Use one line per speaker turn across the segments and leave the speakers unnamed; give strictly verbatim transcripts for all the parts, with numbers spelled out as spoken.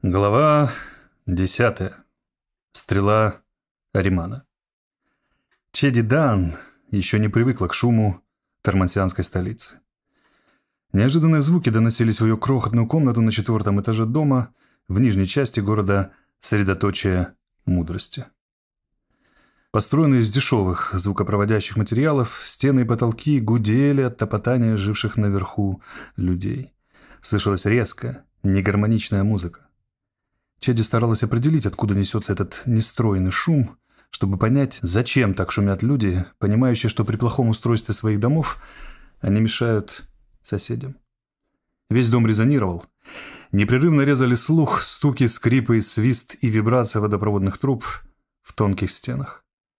Глава десятая. Стрела Аримана. Чеди Даан еще не привыкла к шуму тормансианской столицы. Неожиданные звуки доносились в ее крохотную комнату на четвертом этаже дома в нижней части города средоточия мудрости. Построенные из дешевых звукопроводящих материалов, стены и потолки гудели от топотания живших наверху людей. Слышалась резкая, негармоничная музыка. Чеди старалась определить, откуда несется этот нестройный шум, чтобы понять, зачем так шумят люди, понимающие, что при плохом устройстве своих домов они мешают соседям. Весь дом резонировал. Непрерывно резали слух стуки, скрипы, свист и вибрация водопроводных труб в тонких стенах.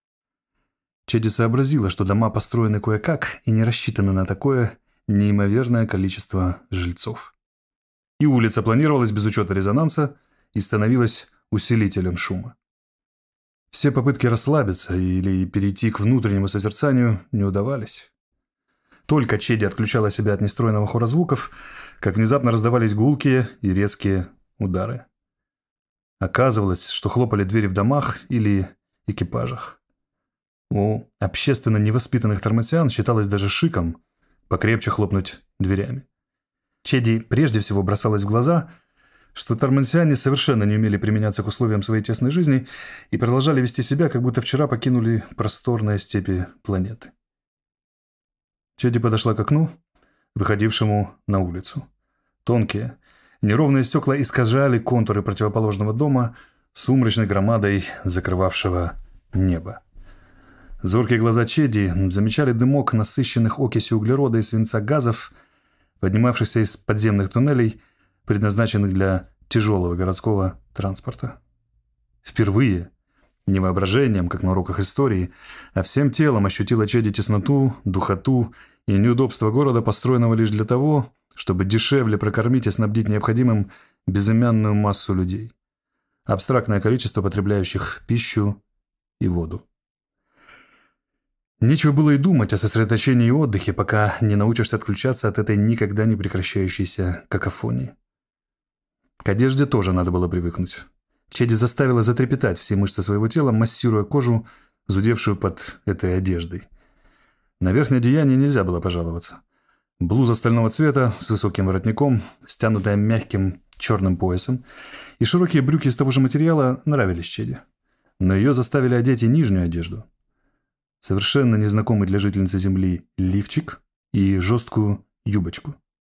Чеди сообразила, что дома построены кое-как и не рассчитаны на такое неимоверное количество жильцов. И улица планировалась без учета резонанса и становилась усилителем шума. Все попытки расслабиться или перейти к внутреннему созерцанию не удавались. Только Чеди отключала себя от нестройного хора звуков, как внезапно раздавались гулкие и резкие удары. Оказывалось, что хлопали двери в домах или экипажах. У общественно невоспитанных тормансиан считалось даже шиком покрепче хлопнуть дверями. Чеди прежде всего бросалось в глаза, что тормансиане совершенно не умели применяться к условиям своей тесной жизни и продолжали вести себя, как будто вчера покинули просторные степи планеты. Чеди подошла к окну, выходившему на улицу. Тонкие, неровные стекла искажали контуры противоположного дома сумрачной громадой закрывавшего небо. Зоркие глаза Чеди замечали дымок насыщенных окисью углерода и свинца газов, поднимавшихся из подземных туннелей, предназначенных для тяжелого городского транспорта. Впервые, не воображением, как на уроках истории, а всем телом ощутила Чеди тесноту, духоту и неудобство города, построенного лишь для того, чтобы дешевле прокормить и снабдить необходимым безымянную массу людей. Абстрактное количество потребляющих пищу и воду. Нечего было и думать о сосредоточении и отдыхе, пока не научишься отключаться от этой никогда не прекращающейся какофонии. К одежде тоже надо было привыкнуть. Чеди заставила затрепетать все мышцы своего тела, массируя кожу, зудевшую под этой одеждой. На верхнее одеяние нельзя было пожаловаться. Блуза стального цвета с высоким воротником, стянутая мягким черным поясом, и широкие брюки из того же материала нравились Чеди. Но ее заставили одеть и нижнюю одежду. Совершенно незнакомый для жительницы Земли лифчик и жесткую юбочку.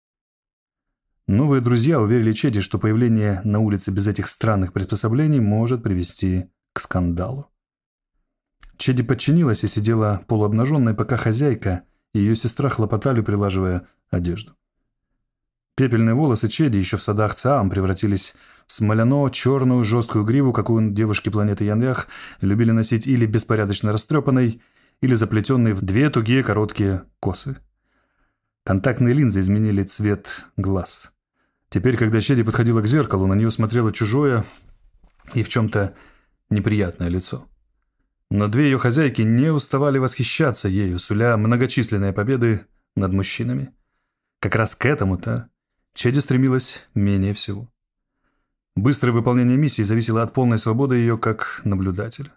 Новые друзья уверили Чеди, что появление на улице без этих странных приспособлений может привести к скандалу. Чеди подчинилась и сидела полуобнаженной, пока хозяйка и ее сестра хлопотали, прилаживая одежду. Пепельные волосы Чеди еще в садах Циам превратились в смоляно-черную жесткую гриву, какую девушки планеты Яньях любили носить или беспорядочно растрепанной, или заплетенной в две тугие короткие косы. Контактные линзы изменили цвет глаз. Теперь, когда Чеди подходила к зеркалу, на нее смотрело чужое и в чем-то неприятное лицо. Но две ее хозяйки не уставали восхищаться ею, суля многочисленные победы над мужчинами. Как раз к этому-то Чеди стремилась менее всего. Быстрое выполнение миссии зависело от полной свободы ее как наблюдателя.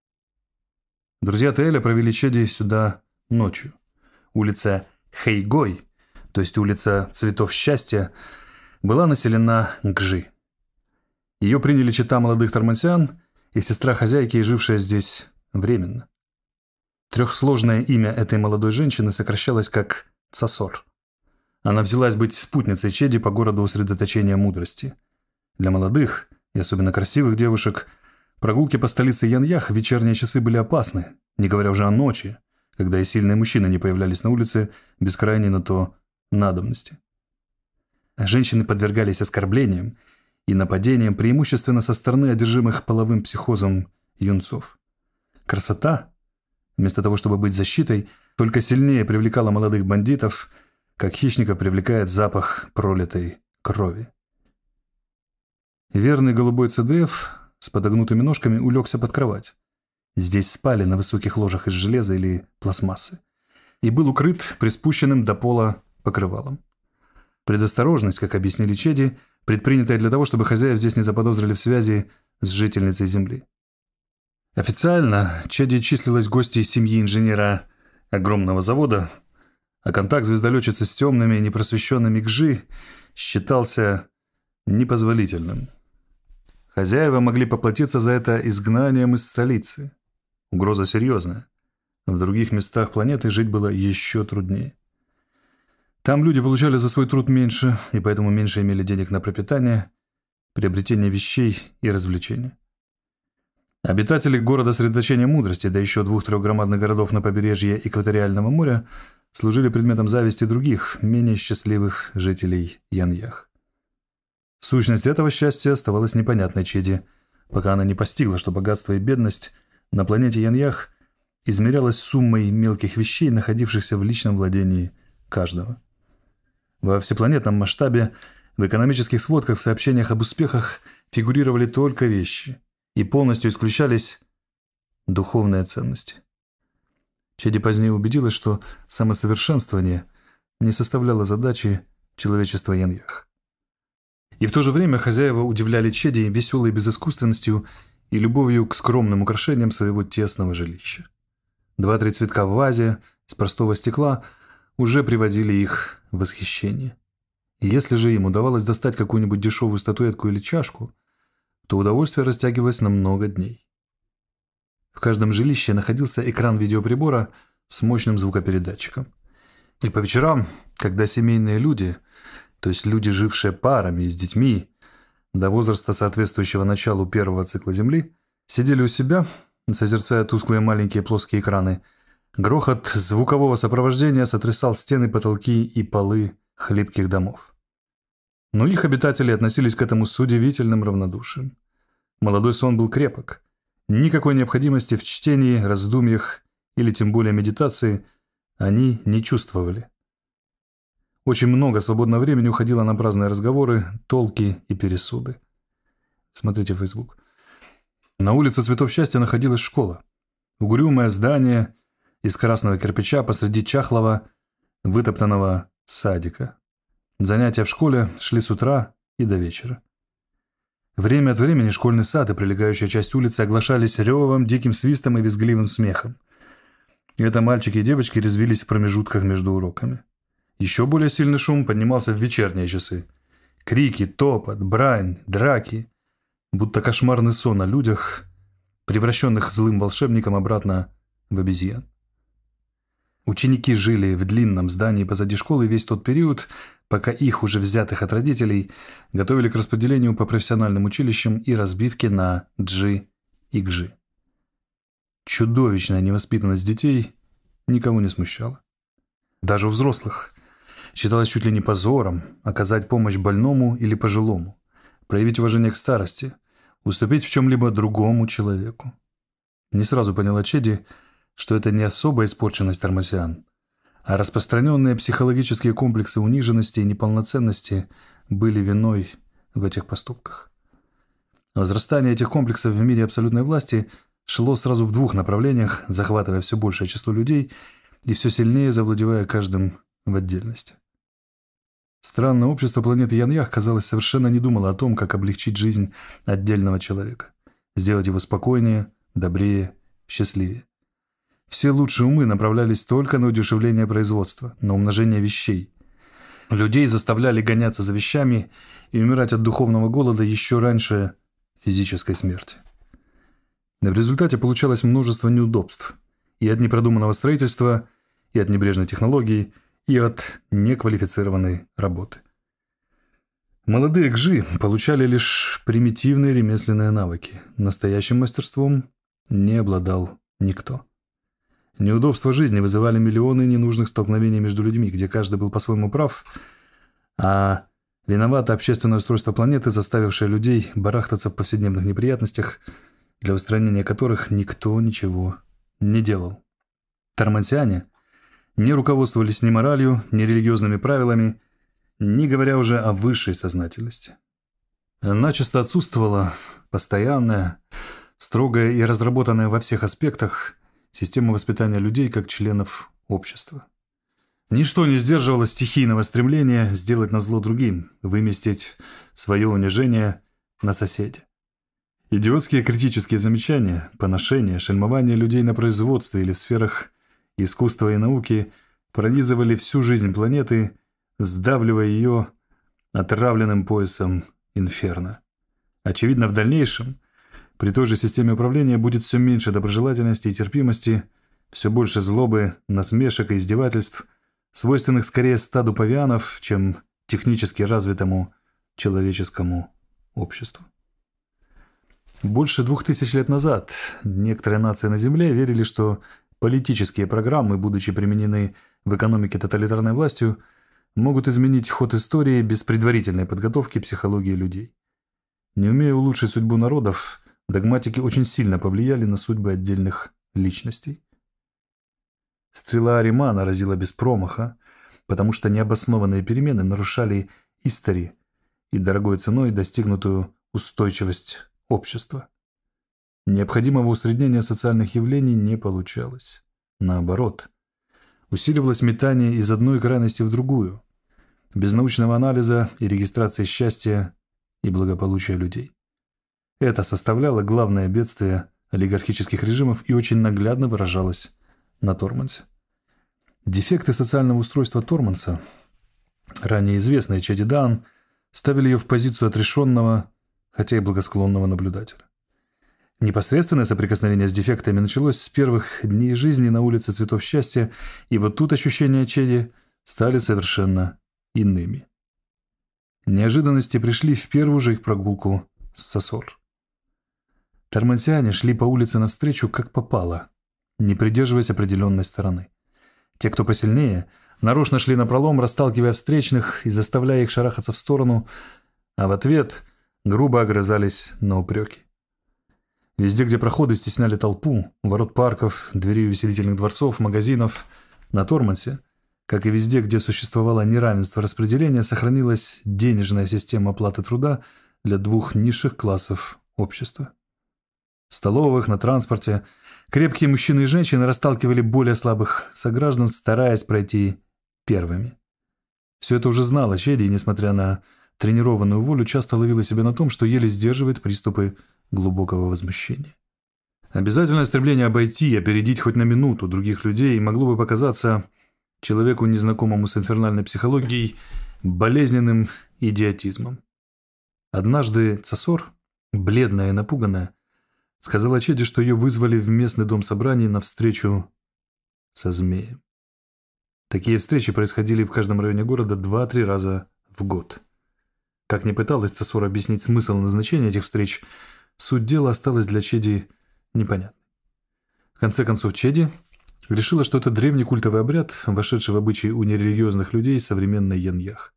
Друзья Теэля провели Чеди сюда ночью. Улица Хэйгой, то есть улица Цветов Счастья, была населена Гжи. Ее приняли чета молодых тормансиан и сестра хозяйки, жившая здесь временно. Трехсложное имя этой молодой женщины сокращалось как Цасор. Она взялась быть спутницей Чеди по городу средоточения мудрости. Для молодых и особенно красивых девушек прогулки по столице Яньях в вечерние часы были опасны, не говоря уже о ночи, когда и сильные мужчины не появлялись на улице без крайней на то надобности. Женщины подвергались оскорблениям и нападениям преимущественно со стороны одержимых половым психозом юнцов. Красота, вместо того, чтобы быть защитой, только сильнее привлекала молодых бандитов, как хищника привлекает запах пролитой крови. Верный голубой ЦДФ с подогнутыми ножками улегся под кровать. Здесь спали на высоких ложах из железа или пластмассы. И был укрыт приспущенным до пола покрывалом. Предосторожность, как объяснили Чеди, предпринятое для того, чтобы хозяев здесь не заподозрили в связи с жительницей Земли. Официально Чеди числилась гостьей семьи инженера огромного завода, а контакт звездолетчицы с темными, непросвещенными Гжи считался непозволительным. Хозяева могли поплатиться за это изгнанием из столицы. Угроза серьезная. В других местах планеты жить было еще труднее. Там люди получали за свой труд меньше, и поэтому меньше имели денег на пропитание, приобретение вещей и развлечения. Обитатели города средоточения мудрости, да еще двух-трех громадных городов на побережье Экваториального моря, служили предметом зависти других, менее счастливых жителей Яньях. Сущность этого счастья оставалась непонятной Чеди, пока она не постигла, что богатство и бедность на планете Яньях измерялось суммой мелких вещей, находившихся в личном владении каждого. Во всепланетном масштабе, в экономических сводках, в сообщениях об успехах фигурировали только вещи, и полностью исключались духовные ценности. Чеди позднее убедилась, что самосовершенствование не составляло задачи человечества Яньях. И в то же время хозяева удивляли Чеди веселой безыскусственностью и любовью к скромным украшениям своего тесного жилища. Два-три цветка в вазе из простого стекла уже приводили их в восхищение. И если же им удавалось достать какую-нибудь дешевую статуэтку или чашку, то удовольствие растягивалось на много дней. В каждом жилище находился экран видеоприбора с мощным звукопередатчиком. И по вечерам, когда семейные люди, то есть люди, жившие парами и с детьми, до возраста, соответствующего началу первого цикла Земли, сидели у себя, созерцая тусклые маленькие плоские экраны, грохот звукового сопровождения сотрясал стены, потолки и полы хлипких домов. Но их обитатели относились к этому с удивительным равнодушием. Молодой сон был крепок. Никакой необходимости в чтении, раздумьях или тем более медитации они не чувствовали. Очень много свободного времени уходило на праздные разговоры, толки и пересуды. Смотрите Facebook. На улице Цветов Счастья находилась школа. Угрюмое здание из красного кирпича посреди чахлого, вытоптанного садика. Занятия в школе шли с утра и до вечера. Время от времени школьный сад и прилегающая часть улицы оглашались ревом, диким свистом и визгливым смехом. И это мальчики и девочки резвились в промежутках между уроками. Еще более сильный шум поднимался в вечерние часы. Крики, топот, брань, драки. Будто кошмарный сон о людях, превращенных злым волшебником обратно в обезьян. Ученики жили в длинном здании позади школы весь тот период, пока их, уже взятых от родителей, готовили к распределению по профессиональным училищам и разбивке на Джи и Гжи. Чудовищная невоспитанность детей никого не смущала. Даже у взрослых считалось чуть ли не позором оказать помощь больному или пожилому, проявить уважение к старости, уступить в чем-либо другому человеку. Не сразу поняла Чеди, что это не особая испорченность тормосян, а распространенные психологические комплексы униженности и неполноценности были виной в этих поступках. Возрастание этих комплексов в мире абсолютной власти шло сразу в двух направлениях, захватывая все большее число людей и все сильнее завладевая каждым в отдельности. Странное общество планеты Яньях, казалось, совершенно не думало о том, как облегчить жизнь отдельного человека, сделать его спокойнее, добрее, счастливее. Все лучшие умы направлялись только на удешевление производства, на умножение вещей. Людей заставляли гоняться за вещами и умирать от духовного голода еще раньше физической смерти. В результате получалось множество неудобств и от непродуманного строительства, и от небрежной технологии, и от неквалифицированной работы. Молодые Гжи получали лишь примитивные ремесленные навыки. Настоящим мастерством не обладал никто. Неудобства жизни вызывали миллионы ненужных столкновений между людьми, где каждый был по-своему прав, а виновато общественное устройство планеты, заставившее людей барахтаться в повседневных неприятностях, для устранения которых никто ничего не делал. Тормансиане не руководствовались ни моралью, ни религиозными правилами, не говоря уже о высшей сознательности. Начисто отсутствовала постоянная, строгая и разработанная во всех аспектах система воспитания людей как членов общества. Ничто не сдерживало стихийного стремления сделать назло другим, выместить свое унижение на соседе. Идиотские критические замечания, поношения, шельмование людей на производстве или в сферах искусства и науки пронизывали всю жизнь планеты, сдавливая ее отравленным поясом инферно. Очевидно, в дальнейшем при той же системе управления будет все меньше доброжелательности и терпимости, все больше злобы, насмешек и издевательств, свойственных скорее стаду павианов, чем технически развитому человеческому обществу. Больше двух тысяч лет назад некоторые нации на Земле верили, что политические программы, будучи применены в экономике тоталитарной властью, могут изменить ход истории без предварительной подготовки психологии людей. Не умея улучшить судьбу народов, догматики очень сильно повлияли на судьбы отдельных личностей. Стрела Аримана разила без промаха, потому что необоснованные перемены нарушали истори и дорогой ценой достигнутую устойчивость общества. Необходимого усреднения социальных явлений не получалось. Наоборот, усиливалось метание из одной крайности в другую, без научного анализа и регистрации счастья и благополучия людей. Это составляло главное бедствие олигархических режимов и очень наглядно выражалось на Тормансе. Дефекты социального устройства Торманса, ранее известные Чеди Даан, ставили ее в позицию отрешенного, хотя и благосклонного наблюдателя. Непосредственное соприкосновение с дефектами началось с первых дней жизни на улице Цветов Счастья, и вот тут ощущения Чеди стали совершенно иными. Неожиданности пришли в первую же их прогулку с Сосор. Тормансиане шли по улице навстречу как попало, не придерживаясь определенной стороны. Те, кто посильнее, нарочно шли напролом, расталкивая встречных и заставляя их шарахаться в сторону, а в ответ грубо огрызались на упреки. Везде, где проходы стесняли толпу, у ворот парков, дверей увеселительных дворцов, магазинов, на Тормансе, как и везде, где существовало неравенство распределения, сохранилась денежная система оплаты труда для двух низших классов общества. В столовых, на транспорте крепкие мужчины и женщины расталкивали более слабых сограждан, стараясь пройти первыми. Все это уже знала Чеди, и, несмотря на тренированную волю, часто ловила себя на том, что еле сдерживает приступы глубокого возмущения. Обязательное стремление обойти и опередить хоть на минуту других людей могло бы показаться человеку, незнакомому с инфернальной психологией, болезненным идиотизмом. Однажды Цосор, бледная и напуганная, сказала Чеди, что ее вызвали в местный дом собраний на встречу со змеем. Такие встречи происходили в каждом районе города два-три раза в год. Как ни пыталась Цосор объяснить смысл назначения этих встреч, суть дела осталась для Чеди непонятной. В конце концов, Чеди решила, что это древний культовый обряд, вошедший в обычаи у нерелигиозных людей современной Яньях.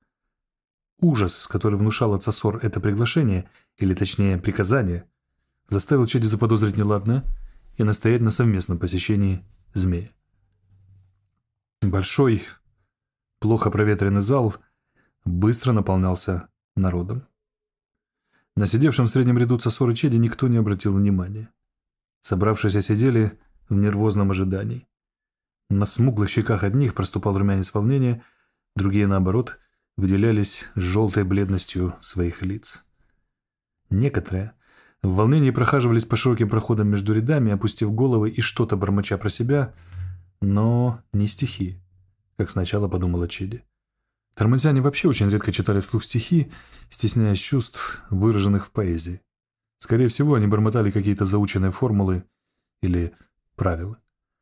Ужас, который внушало Цосор это приглашение, или точнее приказание, заставил Чеди заподозрить неладное и настоять на совместном посещении змея. Большой, плохо проветренный зал быстро наполнялся народом. На сидевшем в среднем ряду Цосор и Чеди никто не обратил внимания. Собравшиеся сидели в нервозном ожидании. На смуглых щеках одних проступал румянец волнения, другие, наоборот, выделялись желтой бледностью своих лиц. Некоторые в волнении прохаживались по широким проходам между рядами, опустив головы и что-то бормоча про себя, но не стихи, как сначала подумала Чеди. Тормансиане вообще очень редко читали вслух стихи, стесняясь чувств, выраженных в поэзии. Скорее всего, они бормотали какие-то заученные формулы или правила.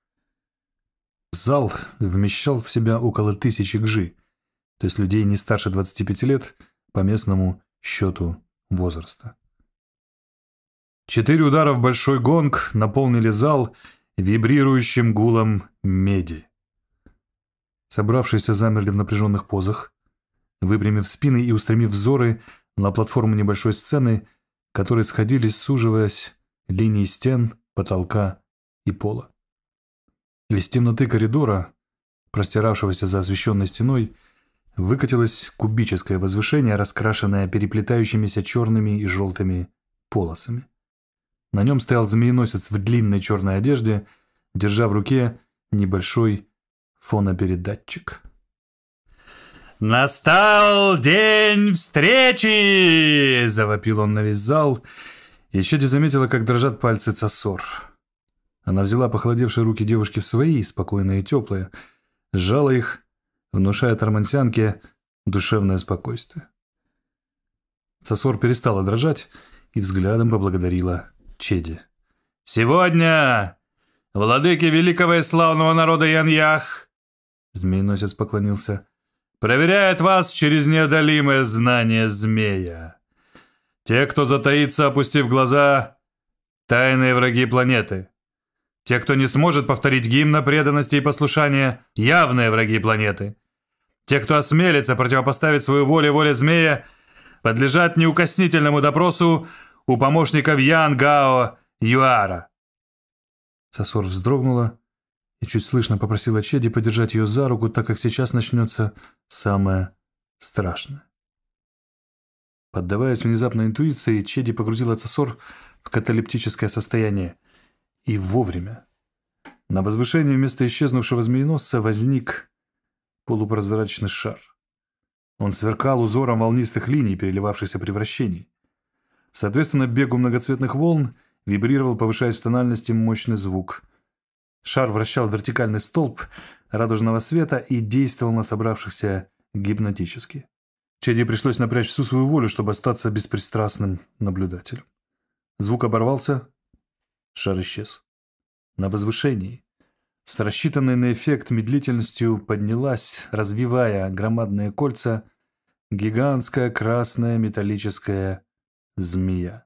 Зал вмещал в себя около тысячи гжи, то есть людей не старше двадцати пяти лет по местному счету возраста. Четыре удара в большой гонг наполнили зал вибрирующим гулом меди. Собравшиеся замерли в напряженных позах, выпрямив спины и устремив взоры на платформу небольшой сцены, которые сходились, суживаясь линии стен, потолка и пола. Из темноты коридора, простиравшегося за освещенной стеной, выкатилось кубическое возвышение, раскрашенное переплетающимися черными и желтыми полосами. На нем стоял змееносец в длинной черной одежде, держа в руке небольшой фонопередатчик. «Настал день встречи!» — завопил он на весь зал, и Чеди заметила, как дрожат пальцы Цасор. Она взяла похолодевшие руки девушки в свои, спокойные и теплые, сжала их, внушая тормансянке душевное спокойствие. Цасор перестала дрожать и взглядом поблагодарила Чеди. «Сегодня, владыки великого и славного народа Яньях!» Змееносец поклонился. «Проверяет вас через неодолимое знание змея. Те, кто затаится, опустив глаза, тайные враги планеты. Те, кто не сможет повторить гимна преданности и послушания, явные враги планеты. Те, кто осмелится противопоставить свою волю воле змея, подлежат неукоснительному допросу у помощников Ян Гао Юара». Цасор вздрогнула и чуть слышно попросила Чеди подержать ее за руку, так как сейчас начнется самое страшное. Поддаваясь внезапной интуиции, Чеди погрузила Цасор в каталептическое состояние. И вовремя. На возвышении вместо исчезнувшего змееносца возник полупрозрачный шар. Он сверкал узором волнистых линий, переливавшихся при вращении. Соответственно, бегу многоцветных волн вибрировал, повышаясь в тональности, мощный звук. Шар вращал вертикальный столб радужного света и действовал на собравшихся гипнотически. Чеди пришлось напрячь всю свою волю, чтобы остаться беспристрастным наблюдателем. Звук оборвался, шар исчез. На возвышении, с рассчитанной на эффект медлительностью, поднялась, развивая громадные кольца, гигантская красная металлическая змея.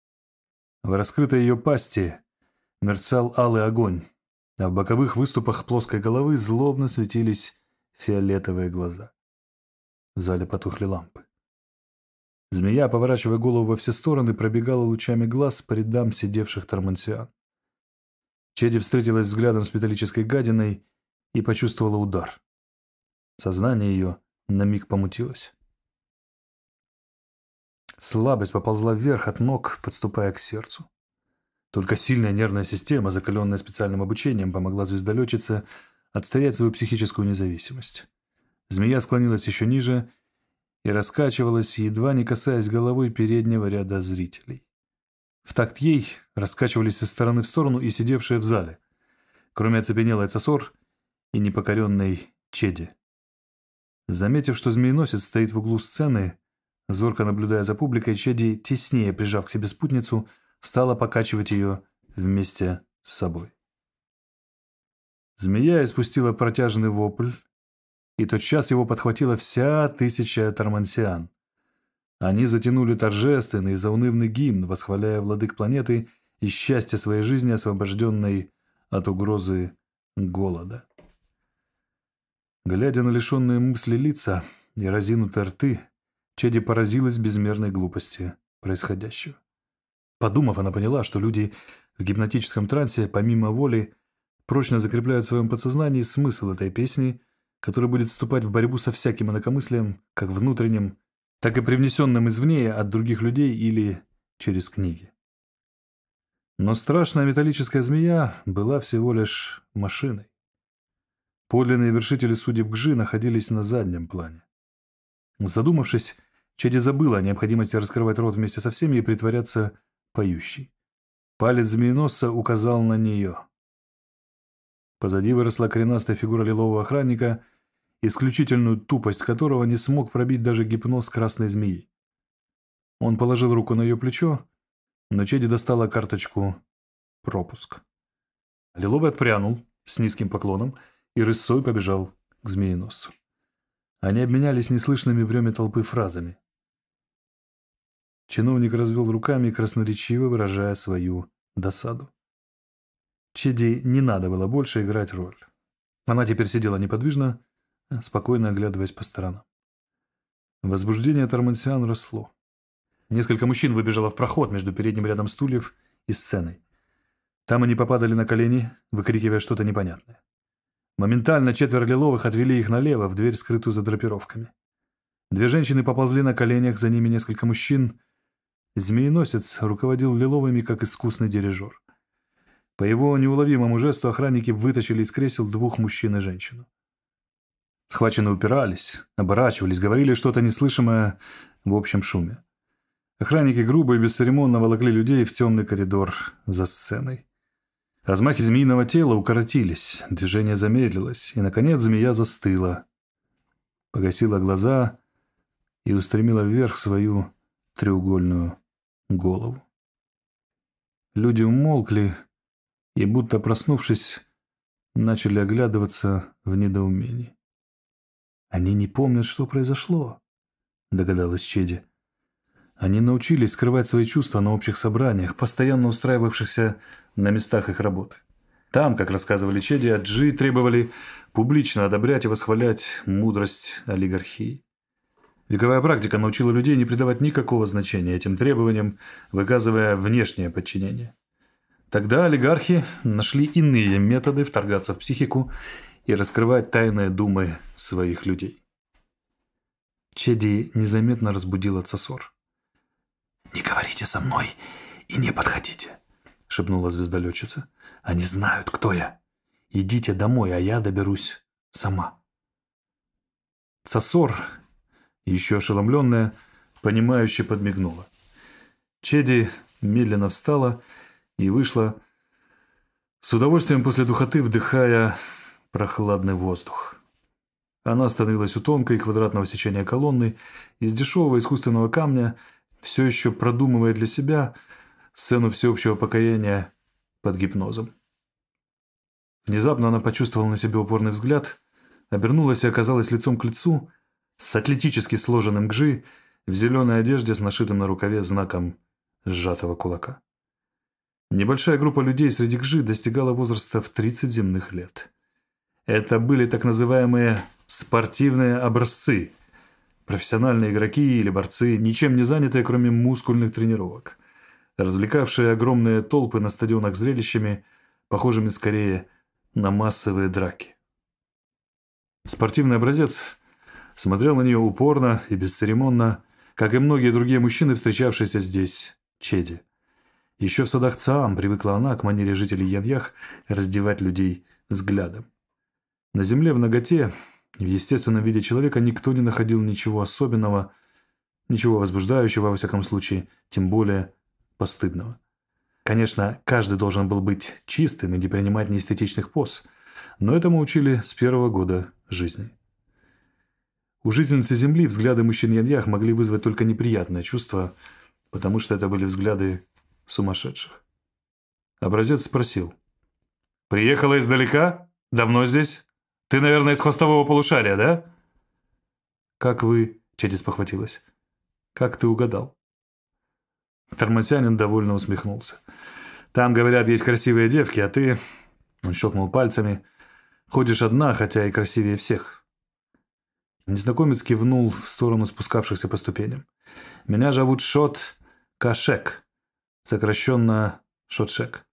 В раскрытой ее пасти мерцал алый огонь, а в боковых выступах плоской головы злобно светились фиолетовые глаза. В зале потухли лампы. Змея, поворачивая голову во все стороны, пробегала лучами глаз по рядам сидевших тормансиан. Чеди встретилась взглядом с металлической гадиной и почувствовала удар. Сознание ее на миг помутилось. Слабость поползла вверх от ног, подступая к сердцу. Только сильная нервная система, закаленная специальным обучением, помогла звездолетчице отстоять свою психическую независимость. Змея склонилась еще ниже и раскачивалась, едва не касаясь головой переднего ряда зрителей. В такт ей раскачивались из стороны в сторону и сидевшие в зале, кроме оцепенелой Цасор и непокоренной Чеди. Заметив, что змееносец стоит в углу сцены, зорко наблюдая за публикой, Чеди, теснее прижав к себе спутницу, стала покачивать ее вместе с собой. Змея испустила протяжный вопль, и тотчас его подхватила вся тысяча тормансиан. Они затянули торжественный заунывный гимн, восхваляя владык планеты и счастье своей жизни, освобожденной от угрозы голода. Глядя на лишенные мысли лица и разинутые рты, Чеди поразилась безмерной глупости происходящего. Подумав, она поняла, что люди в гипнотическом трансе, помимо воли, прочно закрепляют в своем подсознании смысл этой песни, который будет вступать в борьбу со всяким инакомыслием, как внутренним, так и привнесенным извне от других людей или через книги. Но страшная металлическая змея была всего лишь машиной. Подлинные вершители судеб Гжи находились на заднем плане. Задумавшись, Чеди забыла о необходимости раскрывать рот вместе со всеми и притворяться поющей. Палец змееносца указал на нее. Позади выросла коренастая фигура лилового охранника, исключительную тупость которого не смог пробить даже гипноз красной змеи. Он положил руку на ее плечо, но Чеди достала карточку «Пропуск». Лиловый отпрянул с низким поклоном и рысцой побежал к змееносцу. Они обменялись неслышными в реме толпы фразами. Чиновник развел руками, красноречиво выражая свою досаду. Чеди не надо было больше играть роль. Она теперь сидела неподвижно, спокойно оглядываясь по сторонам. Возбуждение тормансиан росло. Несколько мужчин выбежало в проход между передним рядом стульев и сценой. Там они попадали на колени, выкрикивая что-то непонятное. Моментально четверо лиловых отвели их налево, в дверь, скрытую за драпировками. Две женщины поползли на коленях, за ними несколько мужчин. Змееносец руководил лиловыми, как искусный дирижер. По его неуловимому жесту охранники вытащили из кресел двух мужчин и женщину. Схваченные упирались, оборачивались, говорили что-то неслышимое в общем шуме. Охранники грубо и бесцеремонно волокли людей в темный коридор за сценой. Размахи змеиного тела укоротились, движение замедлилось, и, наконец, змея застыла, погасила глаза и устремила вверх свою треугольную голову. Люди умолкли и, будто проснувшись, начали оглядываться в недоумении. «Они не помнят, что произошло», — догадалась Чеди. «Они научились скрывать свои чувства на общих собраниях, постоянно устраивавшихся на местах их работы. Там, как рассказывали Чеди, аджи требовали публично одобрять и восхвалять мудрость олигархии. Вековая практика научила людей не придавать никакого значения этим требованиям, выказывая внешнее подчинение. Тогда олигархи нашли иные методы вторгаться в психику и раскрывать тайные думы своих людей». Чеди незаметно разбудила Цасор. «Не говорите со мной и не подходите», — шепнула звездолетчица. «Они знают, кто я. Идите домой, а я доберусь сама». Цасор, еще ошеломленная, понимающе подмигнула. Чеди медленно встала и вышла, с удовольствием после духоты вдыхая прохладный воздух. Она остановилась у тонкой квадратного сечения колонны из дешевого искусственного камня, все еще продумывая для себя сцену всеобщего покаяния под гипнозом. Внезапно она почувствовала на себе упорный взгляд, обернулась и оказалась лицом к лицу с атлетически сложенным гжи в зеленой одежде с нашитым на рукаве знаком сжатого кулака. Небольшая группа людей среди гжи достигала возраста в тридцать земных лет. Это были так называемые спортивные образцы, профессиональные игроки или борцы, ничем не занятые, кроме мускульных тренировок, развлекавшие огромные толпы на стадионах зрелищами, похожими скорее на массовые драки. Спортивный образец смотрел на нее упорно и бесцеремонно, как и многие другие мужчины, встречавшиеся здесь, Чеди. Еще в садах Цаам привыкла она к манере жителей Яньях раздевать людей взглядом. На земле в наготе, в естественном виде человека, никто не находил ничего особенного, ничего возбуждающего, во всяком случае, тем более постыдного. Конечно, каждый должен был быть чистым и не принимать неэстетичных поз, но этому учили с первого года жизни. У жительницы Земли взгляды мужчин Яньях могли вызвать только неприятное чувство, потому что это были взгляды сумасшедших. Образец спросил: «Приехала издалека? Давно здесь? Ты, наверное, из хвостового полушария, да?» «Как вы...» — Чеди спохватилась. «Как ты угадал?» Тормосянин довольно усмехнулся. «Там, говорят, есть красивые девки, а ты...» Он щелкнул пальцами. «Ходишь одна, хотя и красивее всех». Незнакомец кивнул в сторону спускавшихся по ступеням. «Меня зовут Шот Кашек, сокращенно Шотшек.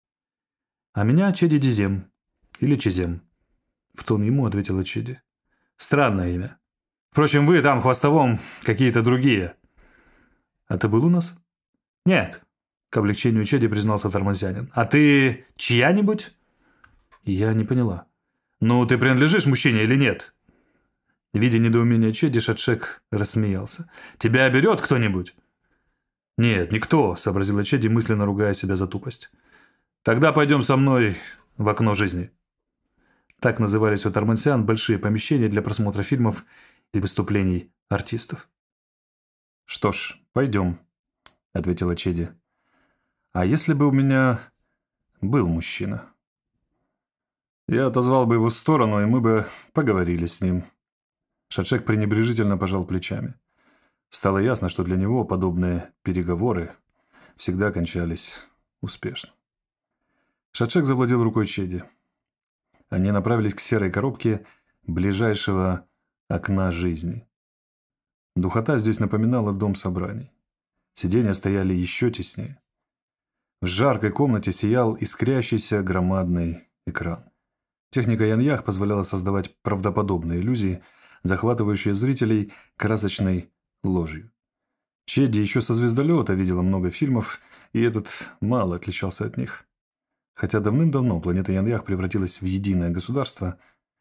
А меня Чеди Дизем, или Чизем», — в тон ему ответила Чеди. «Странное имя. Впрочем, вы там, в хвостовом, какие-то другие». «А ты был у нас?» «Нет», — к облегчению Чеди признался тормозянин. «А ты чья-нибудь?» Я не поняла. «Ну, ты принадлежишь мужчине или нет?» Видя недоумение Чеди, Шотшек рассмеялся. «Тебя берет кто-нибудь?» «Нет, никто», — сообразила Чеди, мысленно ругая себя за тупость. «Тогда пойдем со мной в окно жизни». Так назывались у тормансиан большие помещения для просмотра фильмов и выступлений артистов. «Что ж, пойдем», — ответила Чеди. «А если бы у меня был мужчина? Я отозвал бы его в сторону, и мы бы поговорили с ним». Шотшек пренебрежительно пожал плечами. Стало ясно, что для него подобные переговоры всегда кончались успешно. Шотшек завладел рукой Чеди. Они направились к серой коробке ближайшего окна жизни. Духота здесь напоминала дом собраний. Сиденья стояли еще теснее. В жаркой комнате сиял искрящийся громадный экран. Техника Яньях позволяла создавать правдоподобные иллюзии, захватывающие зрителей красочной ложью. Чеди еще со звездолета видела много фильмов, и этот мало отличался от них. Хотя давным-давно планета Яньях превратилась в единое государство,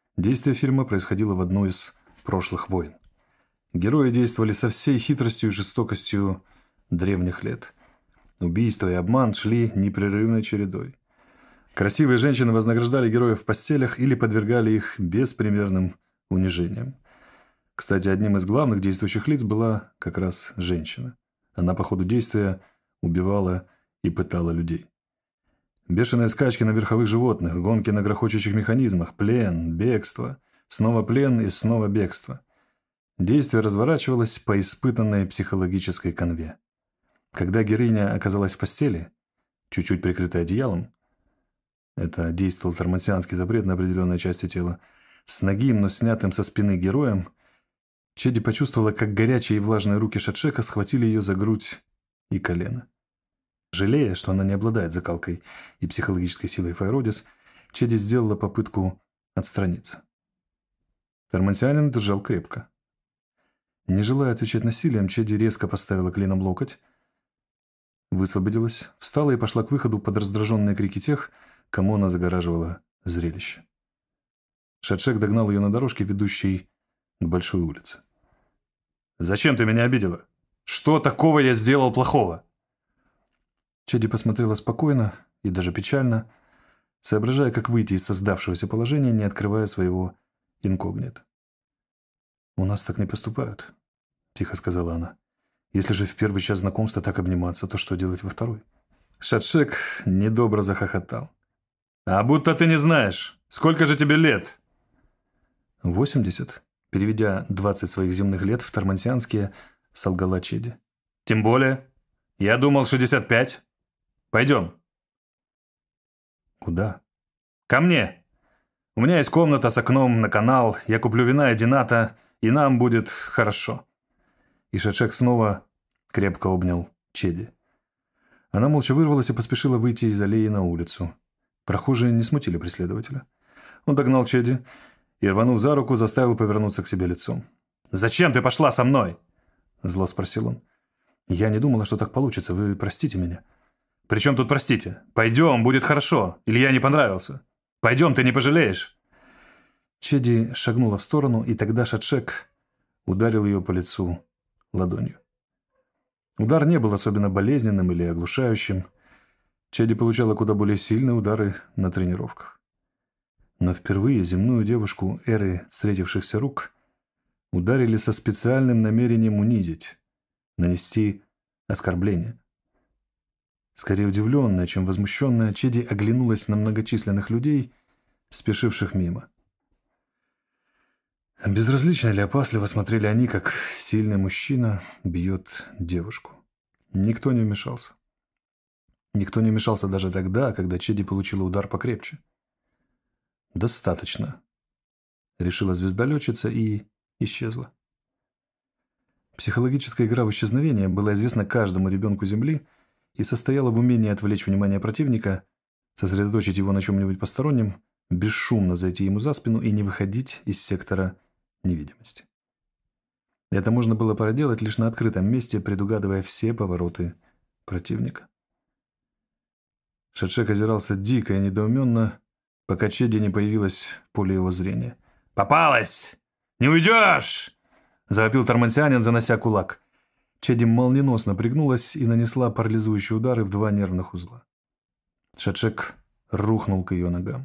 Действие фильма происходило в одной из прошлых войн. Герои действовали со всей хитростью и жестокостью древних лет. Убийства и обман шли непрерывной чередой. Красивые женщины вознаграждали героев в постелях или подвергали их беспримерным унижениям. Кстати, одним из главных действующих лиц была как раз женщина. Она по ходу действия убивала и пытала людей. Бешеные скачки на верховых животных, гонки на грохочущих механизмах, плен, бегство, снова плен и снова бегство. Действие разворачивалось по испытанной психологической канве. Когда героиня оказалась в постели, чуть-чуть прикрытая одеялом, это действовал тормансианский запрет на определенной части тела, с нагим, но снятым со спины героем, Чеди почувствовала, как горячие и влажные руки Шатшека схватили ее за грудь и колено. Жалея, что она не обладает закалкой и психологической силой Файродис, Чеди сделала попытку отстраниться. Тормансианин держал крепко. Не желая отвечать насилием, Чеди резко поставила коленом локоть, высвободилась, встала и пошла к выходу под раздраженные крики тех, кому она загораживала зрелище. Шатшек догнал ее на дорожке, ведущей к большой улице. «Зачем ты меня обидела? Что такого я сделал плохого?» Чеди посмотрела спокойно и даже печально, соображая, как выйти из создавшегося положения, не открывая своего инкогнито. «У нас так не поступают», — тихо сказала она. «Если же в первый час знакомства так обниматься, то что делать во второй?» Шатшек недобро захохотал. «А будто ты не знаешь. Сколько же тебе лет?» «Восемьдесят», переведя двадцать своих земных лет в тормансианские, солгала Чеди. «Тем более. Я думал, шестьдесят пять. Пойдем». «Куда?» «Ко мне. У меня есть комната с окном на канал. Я куплю вина и дината, и нам будет хорошо». И Шатшек снова крепко обнял Чеди. Она молча вырвалась и поспешила выйти из аллеи на улицу. Прохожие не смутили преследователя. Он догнал Чеди и, рванув за руку, заставил повернуться к себе лицом. «Зачем ты пошла со мной?» – зло спросил он. «Я не думала, что так получится. Вы простите меня». «При чем тут простите? Пойдем, будет хорошо. Или я не понравился. Пойдем, ты не пожалеешь». Чеди шагнула в сторону, и тогда Шатшек ударил ее по лицу ладонью. Удар не был особенно болезненным или оглушающим. Чеди получала куда более сильные удары на тренировках. Но впервые земную девушку эры встретившихся рук ударили со специальным намерением унизить, нанести оскорбление. Скорее удивленная, чем возмущенная, Чеди оглянулась на многочисленных людей, спешивших мимо. Безразлично или опасливо смотрели они, как сильный мужчина бьет девушку. Никто не вмешался. Никто не вмешался даже тогда, когда Чеди получила удар покрепче. «Достаточно», — решила звездолетчица и исчезла. Психологическая игра в исчезновение была известна каждому ребенку Земли и состояла в умении отвлечь внимание противника, сосредоточить его на чем-нибудь постороннем, бесшумно зайти ему за спину и не выходить из сектора невидимости. Это можно было проделать лишь на открытом месте, предугадывая все повороты противника. Шатшек озирался дико и недоуменно, пока Чеди не появилась в поле его зрения. «Попалась! Не уйдешь!» — завопил тормансианин, занося кулак. Чеди молниеносно пригнулась и нанесла парализующие удары в два нервных узла. Шатшек рухнул к ее ногам.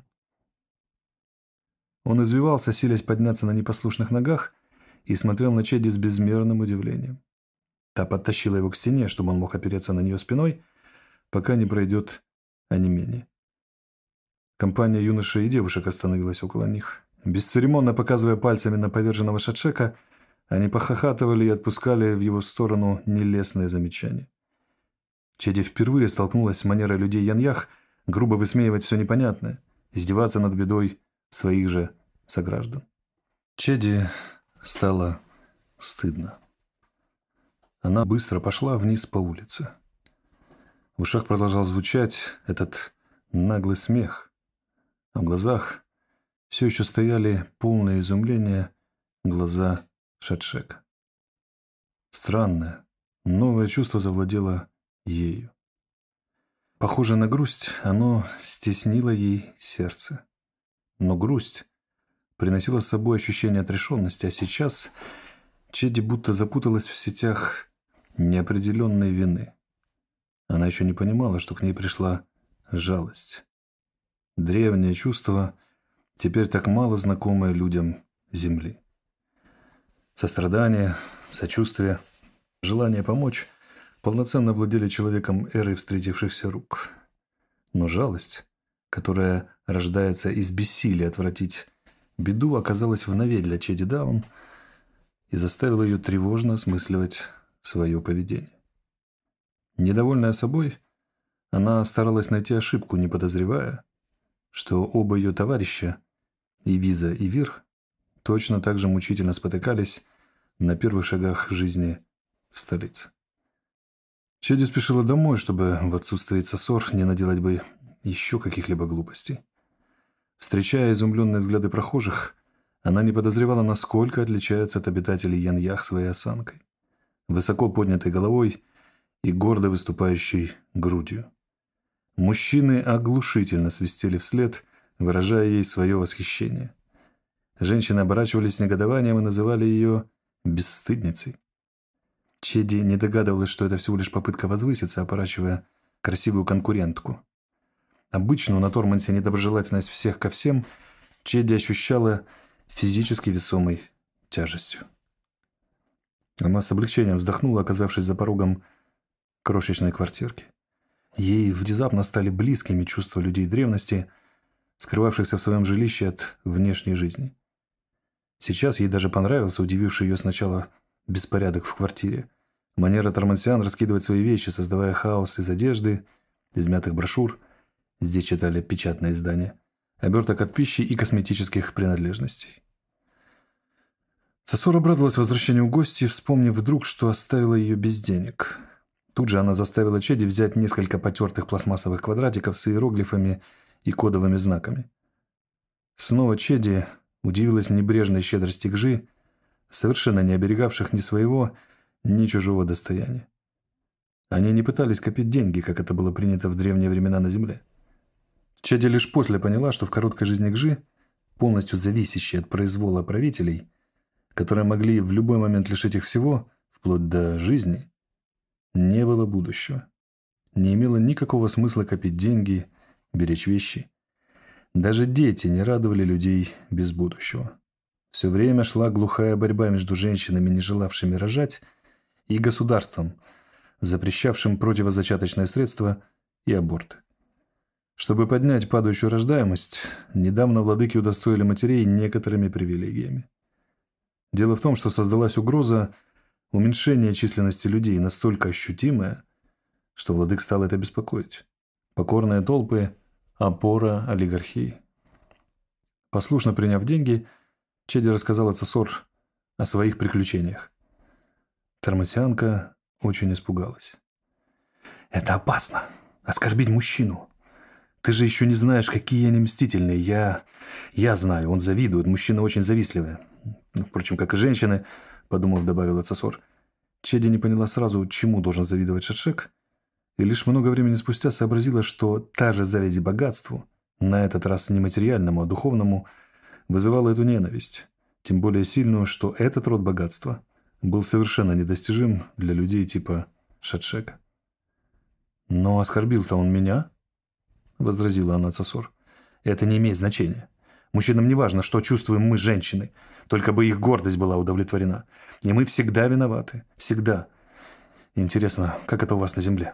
Он извивался, силясь подняться на непослушных ногах, и смотрел на Чеди с безмерным удивлением. Та подтащила его к стене, чтобы он мог опереться на нее спиной, пока не пройдет онемение. Компания юношей и девушек остановилась около них. Бесцеремонно показывая пальцами на поверженного Шатшека, они похохатывали и отпускали в его сторону нелестные замечания. Чеди впервые столкнулась с манерой людей Яньях грубо высмеивать все непонятное, издеваться над бедой своих же сограждан. Чеди стало стыдно. Она быстро пошла вниз по улице. В ушах продолжал звучать этот наглый смех, а в глазах все еще стояли полное изумление глаза Шатшека. Странное, новое чувство завладело ею. Похоже на грусть, оно стеснило ей сердце. Но грусть приносила с собой ощущение отрешенности, а сейчас Чеди будто запуталась в сетях неопределенной вины. Она еще не понимала, что к ней пришла жалость. Древнее чувство, теперь так мало знакомое людям Земли. Сострадание, сочувствие, желание помочь полноценно владели человеком эры встретившихся рук. Но жалость, которая рождается из бессилия отвратить беду, оказалась в нове для Чеди Даун и заставила ее тревожно осмысливать свое поведение. Недовольная собой, она старалась найти ошибку, не подозревая, что оба ее товарища, и Виза, и Вир, точно так же мучительно спотыкались на первых шагах жизни в столице. Чеди спешила домой, чтобы в отсутствие Цесор не наделать бы еще каких-либо глупостей. Встречая изумленные взгляды прохожих, она не подозревала, насколько отличается от обитателей Яньях своей осанкой, высоко поднятой головой и гордо выступающей грудью. Мужчины оглушительно свистели вслед, выражая ей свое восхищение. Женщины оборачивались с негодованием и называли ее бесстыдницей. Чеди не догадывалась, что это всего лишь попытка возвыситься, опорачивая красивую конкурентку. Обычную на Тормансе недоброжелательность всех ко всем Чеди ощущала физически весомой тяжестью. Она с облегчением вздохнула, оказавшись за порогом крошечной квартирки. Ей внезапно стали близкими чувства людей древности, скрывавшихся в своем жилище от внешней жизни. Сейчас ей даже понравился удививший ее сначала беспорядок в квартире. Манера тормансиан раскидывать свои вещи, создавая хаос из одежды, измятых брошюр, здесь читали печатные издания, оберток от пищи и косметических принадлежностей. Цесор обрадовалась возвращению гостей, вспомнив вдруг, что оставила ее без денег. Тут же она заставила Чеди взять несколько потертых пластмассовых квадратиков с иероглифами и кодовыми знаками. Снова Чеди удивилась небрежной щедрости Гжи, совершенно не оберегавших ни своего, ни чужого достояния. Они не пытались копить деньги, как это было принято в древние времена на земле. Чеди лишь после поняла, что в короткой жизни Гжи, полностью зависящей от произвола правителей, которые могли в любой момент лишить их всего, вплоть до жизни, не было будущего. Не имело никакого смысла копить деньги, беречь вещи. Даже дети не радовали людей без будущего. Все время шла глухая борьба между женщинами, не желавшими рожать, и государством, запрещавшим противозачаточные средства и аборты. Чтобы поднять падающую рождаемость, недавно владыки удостоили матерей некоторыми привилегиями. Дело в том, что создалась угроза уменьшения численности людей настолько ощутимая, что владык стал это беспокоить. Покорные толпы – опора олигархии. Послушно приняв деньги, Чеди рассказала Цесор о своих приключениях. Тормансианка очень испугалась. «Это опасно. Оскорбить мужчину. Ты же еще не знаешь, какие они мстительные. Я... я знаю, он завидует. Мужчины очень завистливые. Впрочем, как и женщины», — подумав, добавила Цесор. Чеди не поняла сразу, чему должен завидовать Шатшек, и лишь много времени спустя сообразила, что та же зависть богатству, на этот раз не материальному, а духовному, вызывала эту ненависть, тем более сильную, что этот род богатства был совершенно недостижим для людей типа Шатшека. «Но оскорбил-то он меня?» — возразила она Цесор. «Это не имеет значения. Мужчинам не важно, что чувствуем мы, женщины, только бы их гордость была удовлетворена. И мы всегда виноваты. Всегда. Интересно, как это у вас на земле?»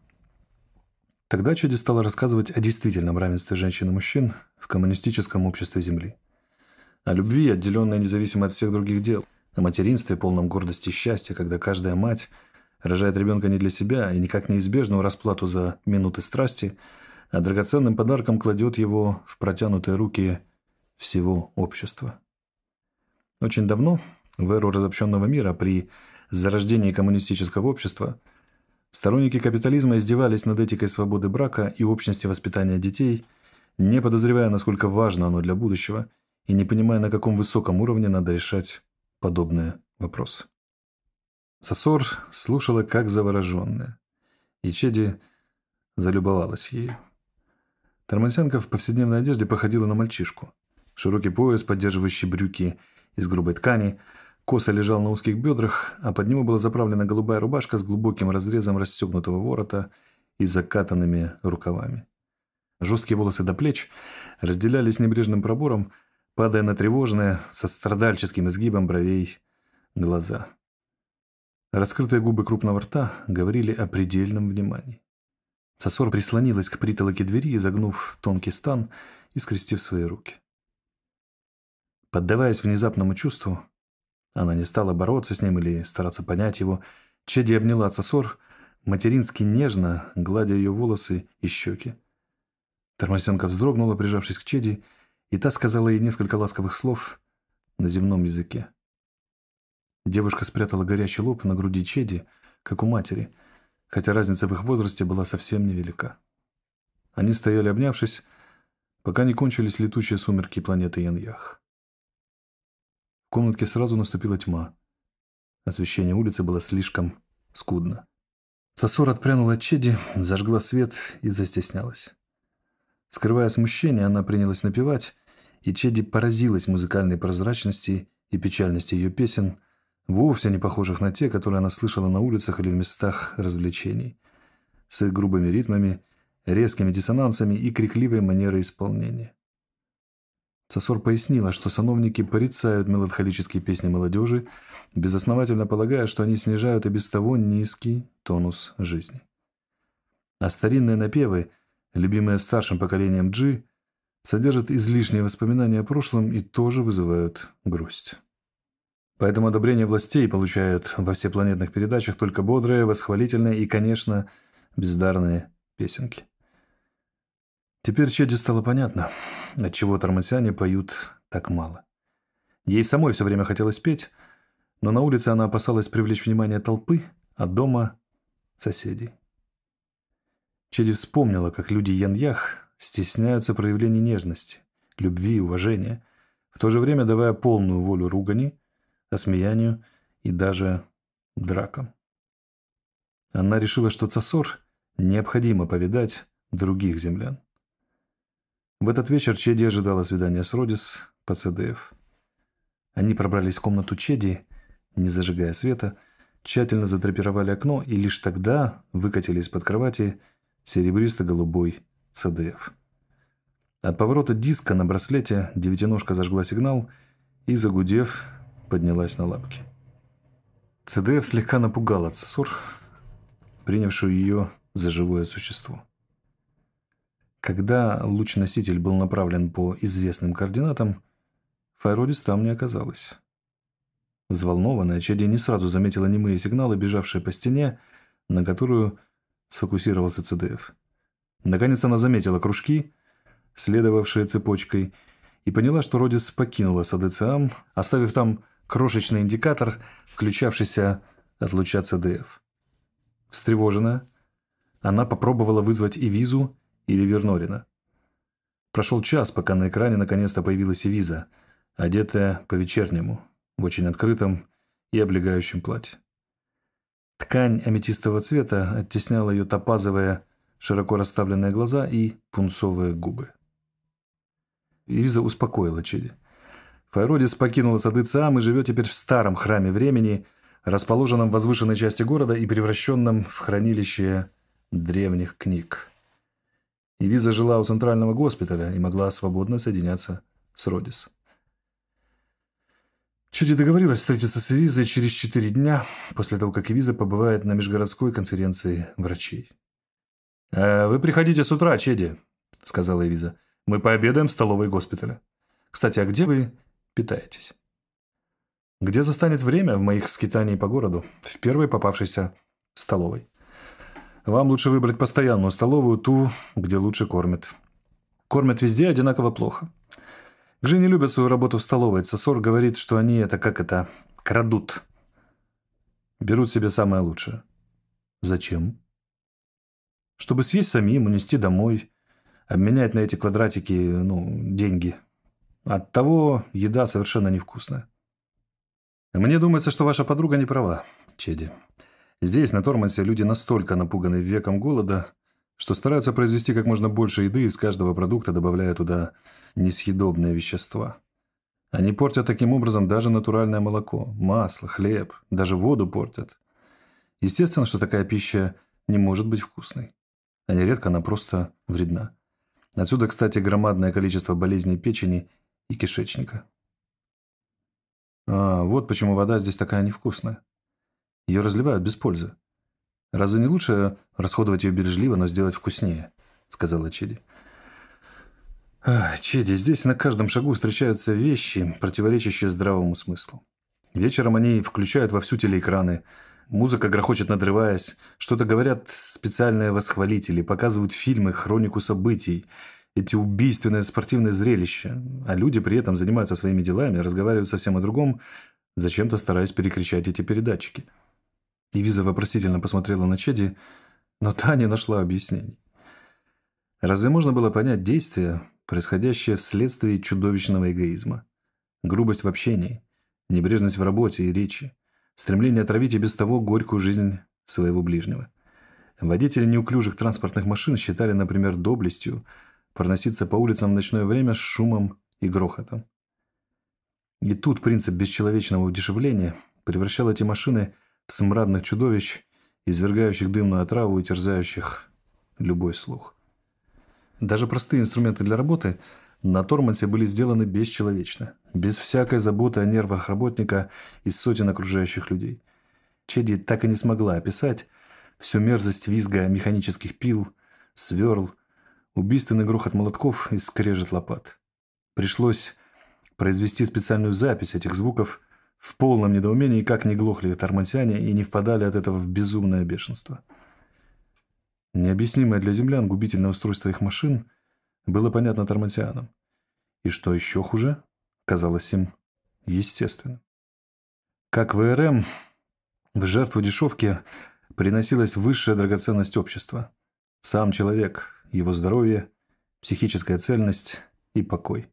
Тогда Чеди стала рассказывать о действительном равенстве женщин и мужчин в коммунистическом обществе Земли. О любви, отделенной независимо от всех других дел. О материнстве, полном гордости и счастья, когда каждая мать рожает ребенка не для себя и никак неизбежную расплату за минуты страсти, а драгоценным подарком кладет его в протянутые руки всего общества. Очень давно, в эру разобщенного мира, при зарождении коммунистического общества, сторонники капитализма издевались над этикой свободы брака и общности воспитания детей, не подозревая, насколько важно оно для будущего, и не понимая, на каком высоком уровне надо решать подобные вопросы. Цесор слушала как завороженная, и Чеди залюбовалась ею. Тормансянка в повседневной одежде походила на мальчишку. Широкий пояс, поддерживающий брюки из грубой ткани, косо лежал на узких бедрах, а под него была заправлена голубая рубашка с глубоким разрезом расстегнутого ворота и закатанными рукавами. Жесткие волосы до плеч разделялись небрежным пробором, падая на тревожные, со страдальческим изгибом бровей, глаза. Раскрытые губы крупного рта говорили о предельном внимании. Цасор прислонилась к притолоке двери, изогнув тонкий стан и скрестив свои руки. Поддаваясь внезапному чувству, она не стала бороться с ним или стараться понять его, Чеди обняла Цасор, матерински нежно гладя ее волосы и щеки. Тормосенко вздрогнула, прижавшись к Чеди, и та сказала ей несколько ласковых слов на земном языке. Девушка спрятала горячий лоб на груди Чеди, как у матери, хотя разница в их возрасте была совсем невелика. Они стояли, обнявшись, пока не кончились летучие сумерки планеты Яньях. В комнатке сразу наступила тьма. Освещение улицы было слишком скудно. Цасор отпрянула от Чеди, зажгла свет и застеснялась. Скрывая смущение, она принялась напевать, и Чеди поразилась музыкальной прозрачности и печальности ее песен, вовсе не похожих на те, которые она слышала на улицах или в местах развлечений, с их грубыми ритмами, резкими диссонансами и крикливой манерой исполнения. Цасор пояснила, что сановники порицают меланхолические песни молодежи, безосновательно полагая, что они снижают и без того низкий тонус жизни. А старинные напевы, любимые старшим поколением Джи, содержат излишние воспоминания о прошлом и тоже вызывают грусть. Поэтому одобрение властей получают во всепланетных передачах только бодрые, восхвалительные и, конечно, бездарные песенки. Теперь Чеди стало понятно, отчего тормосяне поют так мало. Ей самой все время хотелось петь, но на улице она опасалась привлечь внимание толпы, а дома – соседей. Чеди вспомнила, как люди Яньях стесняются проявлений нежности, любви и уважения, в то же время давая полную волю ругани, осмеянию и даже дракам. Она решила, что Цасор необходимо повидать других землян. В этот вечер Чеди ожидала свидания с Родис по ЦДФ. Они пробрались в комнату Чеди, не зажигая света, тщательно задрапировали окно и лишь тогда выкатили из-под кровати серебристо-голубой ЦДФ. От поворота диска на браслете девятиножка зажгла сигнал и, загудев, поднялась на лапки. ЦДФ слегка напугала Цасор, принявшую ее за живое существо. Когда луч-носитель был направлен по известным координатам, Файродис там не оказалось. Взволнованная, Чеди не сразу заметила немые сигналы, бежавшие по стене, на которую сфокусировался ЦДФ. Наконец она заметила кружки, следовавшие цепочкой, и поняла, что Родис покинула САДЦАМ, оставив там крошечный индикатор, включавшийся от луча ЦДФ. Встревоженная, она попробовала вызвать Эвизу или Вернорина. Прошел час, пока на экране наконец-то появилась Эвиза, одетая по-вечернему, в очень открытом и облегающем платье. Ткань аметистового цвета оттесняла ее топазовые, широко расставленные глаза и пунцовые губы. Эвиза успокоила Чеди. Файродис покинула САДЦАМ и живет теперь в старом храме времени, расположенном в возвышенной части города и превращенном в хранилище древних книг. Эвиза жила у центрального госпиталя и могла свободно соединяться с Родис. Чеди договорилась встретиться с Эвизой через четыре дня, после того, как Эвиза побывает на межгородской конференции врачей. «Э, «Вы приходите с утра, Чеди», — сказала Эвиза. «Мы пообедаем в столовой госпиталя. Кстати, а где вы питаетесь?» «Где застанет время в моих скитаний по городу? В первой попавшейся столовой. Вам лучше выбрать постоянную столовую, ту, где лучше кормят. Кормят везде одинаково плохо. Гжи не любят свою работу в столовой. Цасор говорит, что они это, как это, крадут. Берут себе самое лучшее. Зачем? Чтобы съесть самим, унести домой, обменять на эти квадратики, ну, деньги. Оттого еда совершенно невкусная. Мне думается, что ваша подруга не права, Чеди. Здесь, на Тормансе, люди настолько напуганы веком голода, что стараются произвести как можно больше еды из каждого продукта, добавляя туда несъедобные вещества. Они портят таким образом даже натуральное молоко, масло, хлеб, даже воду портят. Естественно, что такая пища не может быть вкусной. А нередко она просто вредна. Отсюда, кстати, громадное количество болезней печени и кишечника. А, вот почему вода здесь такая невкусная. Ее разливают без пользы. Разве не лучше расходовать ее бережливо, но сделать вкуснее? Сказала Чеди. Чеди, здесь на каждом шагу встречаются вещи, противоречащие здравому смыслу. Вечером они включают вовсю телеэкраны. Музыка грохочет, надрываясь. Что-то говорят специальные восхвалители, показывают фильмы, хронику событий. Эти убийственные спортивные зрелища. А люди при этом занимаются своими делами, разговаривают совсем о другом, зачем-то стараясь перекричать эти передатчики. Ивиза вопросительно посмотрела на Чеди, но та не нашла объяснений. Разве можно было понять действия, происходящее вследствие чудовищного эгоизма? Грубость в общении, небрежность в работе и речи, стремление отравить и без того горькую жизнь своего ближнего. Водители неуклюжих транспортных машин считали, например, доблестью проноситься по улицам в ночное время с шумом и грохотом. И тут принцип бесчеловечного удешевления превращал эти машины в смрадных чудовищ, извергающих дымную отраву и терзающих любой слух. Даже простые инструменты для работы на Тормансе были сделаны бесчеловечно, без всякой заботы о нервах работника из сотен окружающих людей. Чеди так и не смогла описать всю мерзость визга механических пил, сверл, убийственный грохот молотков и скрежет лопат. Пришлось произвести специальную запись этих звуков в полном недоумении, как не глохли тормансяне и не впадали от этого в безумное бешенство. Необъяснимое для землян губительное устройство их машин было понятно тормансянам. И что еще хуже, казалось им естественным. Как в ВРМ, в жертву дешевки приносилась высшая драгоценность общества. Сам человек, его здоровье, психическая цельность и покой.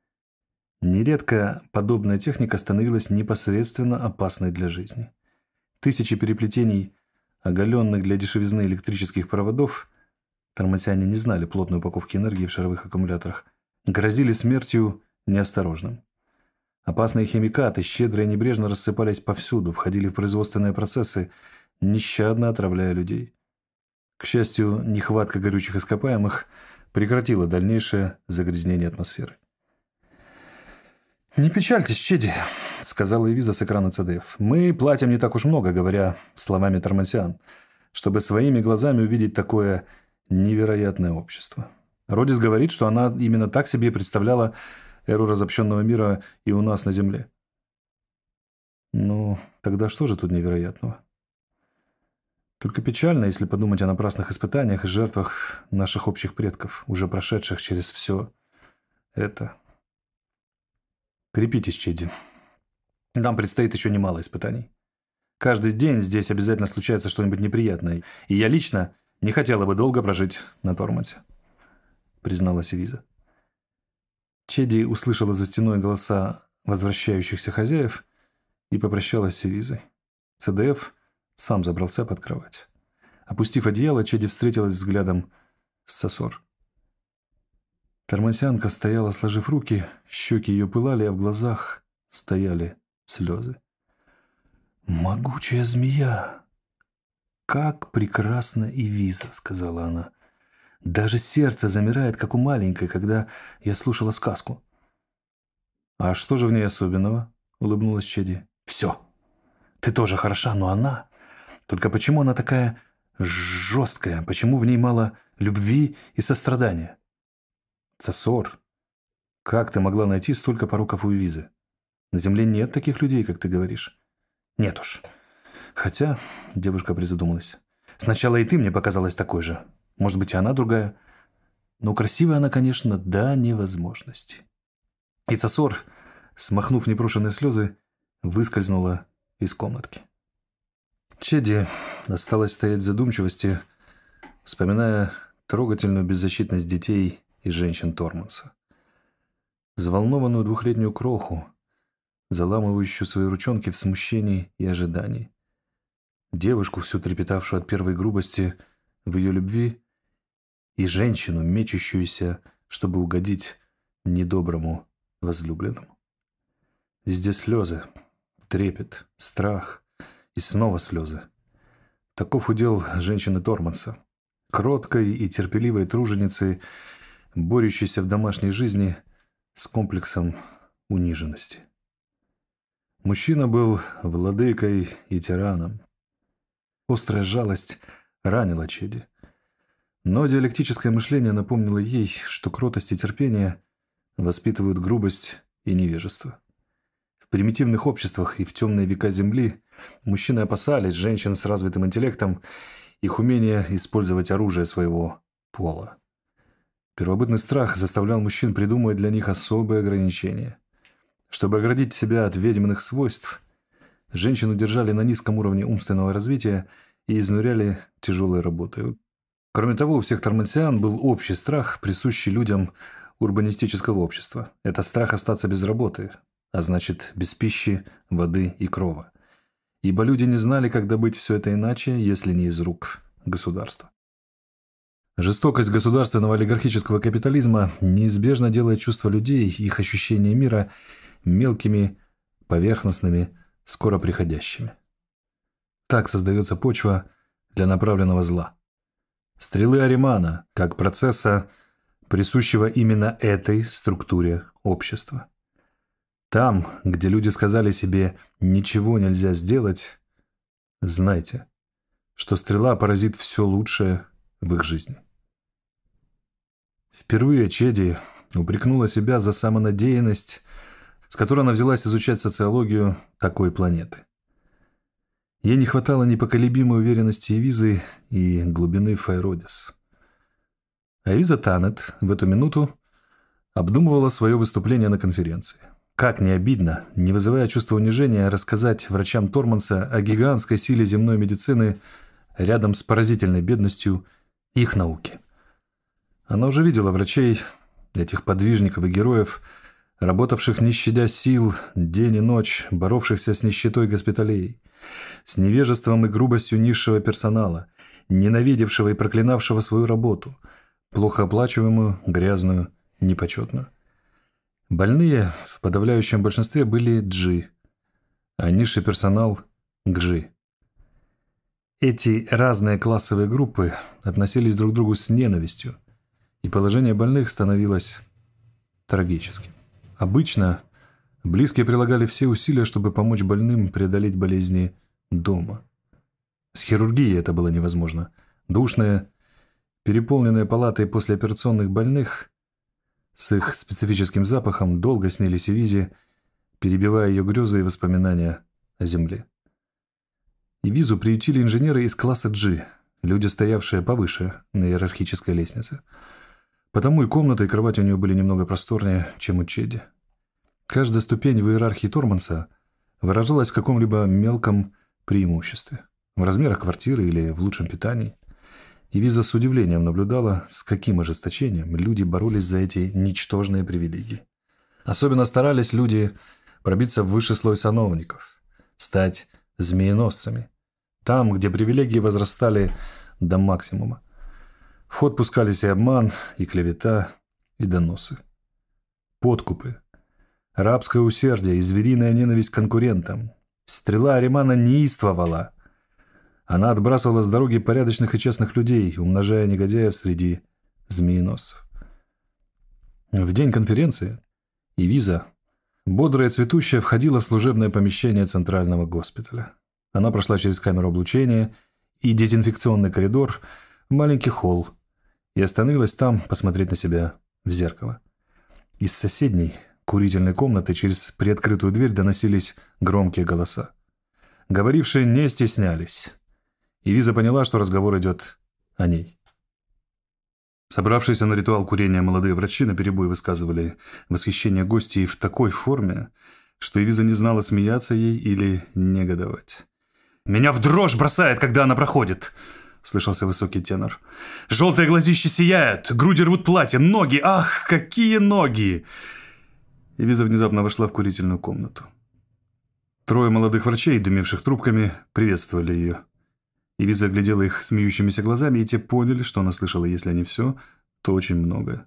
Нередко подобная техника становилась непосредственно опасной для жизни. Тысячи переплетений оголенных для дешевизны электрических проводов, тормансяне не знали плотной упаковки энергии в шаровых аккумуляторах, грозили смертью неосторожным. Опасные химикаты щедро и небрежно рассыпались повсюду, входили в производственные процессы, нещадно отравляя людей. К счастью, нехватка горючих ископаемых прекратила дальнейшее загрязнение атмосферы. «Не печальтесь, Чеди», — сказала Ивиза с экрана Цэ Дэ Эф. «Мы платим не так уж много, говоря словами тормансян, чтобы своими глазами увидеть такое невероятное общество. Родис говорит, что она именно так себе представляла эру разобщенного мира и у нас на Земле». «Ну, тогда что же тут невероятного? Только печально, если подумать о напрасных испытаниях и жертвах наших общих предков, уже прошедших через все это». Крепитесь, Чеди. Нам предстоит еще немало испытаний. Каждый день здесь обязательно случается что-нибудь неприятное, и я лично не хотела бы долго прожить на Тормансе, призналась Ивиза. Чеди услышала за стеной голоса возвращающихся хозяев и попрощалась с Ивизой. Цэ Дэ Эф сам забрался под кровать. Опустив одеяло, Чеди встретилась взглядом с Сосор. Тормансянка стояла, сложив руки, щеки ее пылали, а в глазах стояли слезы. «Могучая змея! Как прекрасна Ивиза!» — сказала она. «Даже сердце замирает, как у маленькой, когда я слушала сказку». «А что же в ней особенного?» — улыбнулась Чеди. «Все. Ты тоже хороша, но она... Только почему она такая жесткая? Почему в ней мало любви и сострадания?» «Цосор, как ты могла найти столько пороков у Ивизы? На Земле нет таких людей, как ты говоришь». «Нет уж. Хотя...» — девушка призадумалась. «Сначала и ты мне показалась такой же. Может быть, и она другая. Но красивая она, конечно, до невозможности». И Цосор, смахнув непрошенные слезы, выскользнула из комнатки. Чеди осталась стоять в задумчивости, вспоминая трогательную беззащитность детей и женщин Торманса. Взволнованную двухлетнюю кроху, заламывающую свои ручонки в смущении и ожидании. Девушку, всю трепетавшую от первой грубости в ее любви, и женщину, мечущуюся, чтобы угодить недоброму возлюбленному. Везде слезы, трепет, страх и снова слезы. Таков удел женщины Торманса, кроткой и терпеливой труженицы, борющейся в домашней жизни с комплексом униженности. Мужчина был владыкой и тираном. Острая жалость ранила Чеди. Но диалектическое мышление напомнило ей, что кротость и терпение воспитывают грубость и невежество. В примитивных обществах и в темные века Земли мужчины опасались женщин с развитым интеллектом, их умения использовать оружие своего пола. Первобытный страх заставлял мужчин придумывать для них особые ограничения. Чтобы оградить себя от ведьминых свойств, женщину держали на низком уровне умственного развития и изнуряли тяжелой работой. Кроме того, у всех тормансиан был общий страх, присущий людям урбанистического общества. Это страх остаться без работы, а значит, без пищи, воды и крова. Ибо люди не знали, как добыть все это иначе, если не из рук государства. Жестокость государственного олигархического капитализма неизбежно делает чувства людей, их ощущения мира мелкими, поверхностными, скоро приходящими. Так создается почва для направленного зла. Стрелы Аримана, как процесса, присущего именно этой структуре общества. Там, где люди сказали себе «ничего нельзя сделать», знайте, что стрела поразит все лучшее в их жизни. Впервые Чеди упрекнула себя за самонадеянность, с которой она взялась изучать социологию такой планеты. Ей не хватало непоколебимой уверенности Эвизы и глубины Файродис. А Эвиза Танет в эту минуту обдумывала свое выступление на конференции. Как не обидно, не вызывая чувства унижения, рассказать врачам Торманса о гигантской силе земной медицины рядом с поразительной бедностью их науки. Она уже видела врачей, этих подвижников и героев, работавших не щадя сил, день и ночь, боровшихся с нищетой госпиталей, с невежеством и грубостью низшего персонала, ненавидевшего и проклинавшего свою работу, плохо оплачиваемую, грязную, непочетную. Больные в подавляющем большинстве были джи, а низший персонал – гджи. Эти разные классовые группы относились друг к другу с ненавистью, и положение больных становилось трагическим. Обычно близкие прилагали все усилия, чтобы помочь больным преодолеть болезни дома. С хирургией это было невозможно. Душные, переполненные палаты послеоперационных больных с их специфическим запахом долго снились Эвизе, перебивая ее грезы и воспоминания о земле. Эвизу приютили инженеры из класса G, люди, стоявшие повыше на иерархической лестнице. Потому и комната, и кровать у нее были немного просторнее, чем у Чеди. Каждая ступень в иерархии Торманса выражалась в каком-либо мелком преимуществе. В размерах квартиры или в лучшем питании. Эвиза с удивлением наблюдала, с каким ожесточением люди боролись за эти ничтожные привилегии. Особенно старались люди пробиться в высший слой сановников, стать змееносцами, там, где привилегии возрастали до максимума. В ход пускались и обман, и клевета, и доносы. Подкупы, рабское усердие и звериная ненависть к конкурентам. Стрела Аримана неистовала. Она отбрасывала с дороги порядочных и честных людей, умножая негодяев среди змееносцев. В день конференции Эвиза, бодрая и цветущая, входила в служебное помещение центрального госпиталя. Она прошла через камеру облучения и дезинфекционный коридор в маленький холл и остановилась там посмотреть на себя в зеркало. Из соседней курительной комнаты через приоткрытую дверь доносились громкие голоса. Говорившие не стеснялись. Эвиза поняла, что разговор идет о ней. Собравшиеся на ритуал курения молодые врачи наперебой высказывали восхищение гостей в такой форме, что Эвиза не знала, смеяться ей или негодовать. «Меня в дрожь бросает, когда она проходит!» — слышался высокий тенор. «Желтые глазища сияют, груди рвут платье, ноги! Ах, какие ноги!» Эвиза внезапно вошла в курительную комнату. Трое молодых врачей, дымивших трубками, приветствовали ее. Эвиза оглядела их смеющимися глазами, и те поняли, что она слышала, если не все, то очень многое.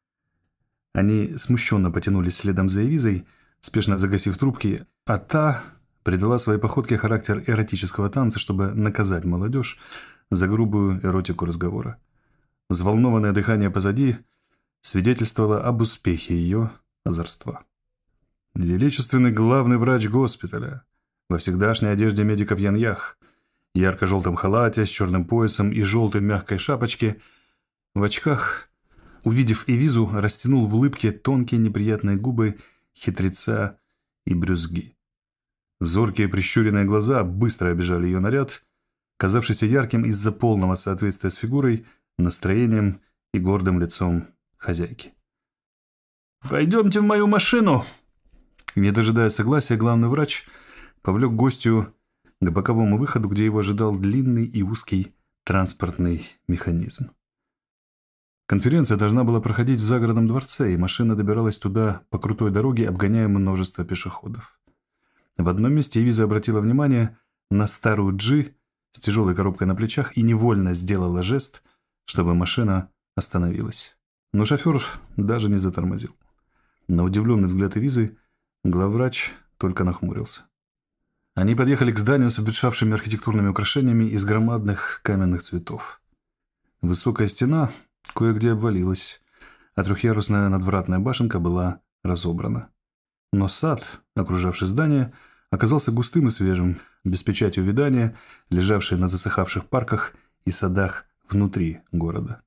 Они смущенно потянулись следом за Эвизой, спешно загасив трубки, а та придала своей походке характер эротического танца, чтобы наказать молодежь за грубую эротику разговора. Взволнованное дыхание позади свидетельствовало об успехе ее озорства. Величественный главный врач госпиталя, во всегдашней одежде медиков Яньях, ярко-желтом халате с черным поясом и желтой мягкой шапочке, в очках, увидев Эвизу, растянул в улыбке тонкие неприятные губы хитреца и брюзги. Зоркие прищуренные глаза быстро обижали ее наряд, казавшийся ярким из-за полного соответствия с фигурой, настроением и гордым лицом хозяйки. «Пойдемте в мою машину!» Не дожидая согласия, главный врач повлек гостью к боковому выходу, где его ожидал длинный и узкий транспортный механизм. Конференция должна была проходить в загородном дворце, и машина добиралась туда по крутой дороге, обгоняя множество пешеходов. В одном месте Эвиза обратила внимание на старую Джи с тяжелой коробкой на плечах и невольно сделала жест, чтобы машина остановилась. Но шофер даже не затормозил. На удивленный взгляд Эвизы главврач только нахмурился. Они подъехали к зданию с обветшавшими архитектурными украшениями из громадных каменных цветов. Высокая стена кое-где обвалилась, а трехъярусная надвратная башенка была разобрана. Но сад, окружавший здание, оказался густым и свежим, без печати увядания, лежавший на засыхавших парках и садах внутри города.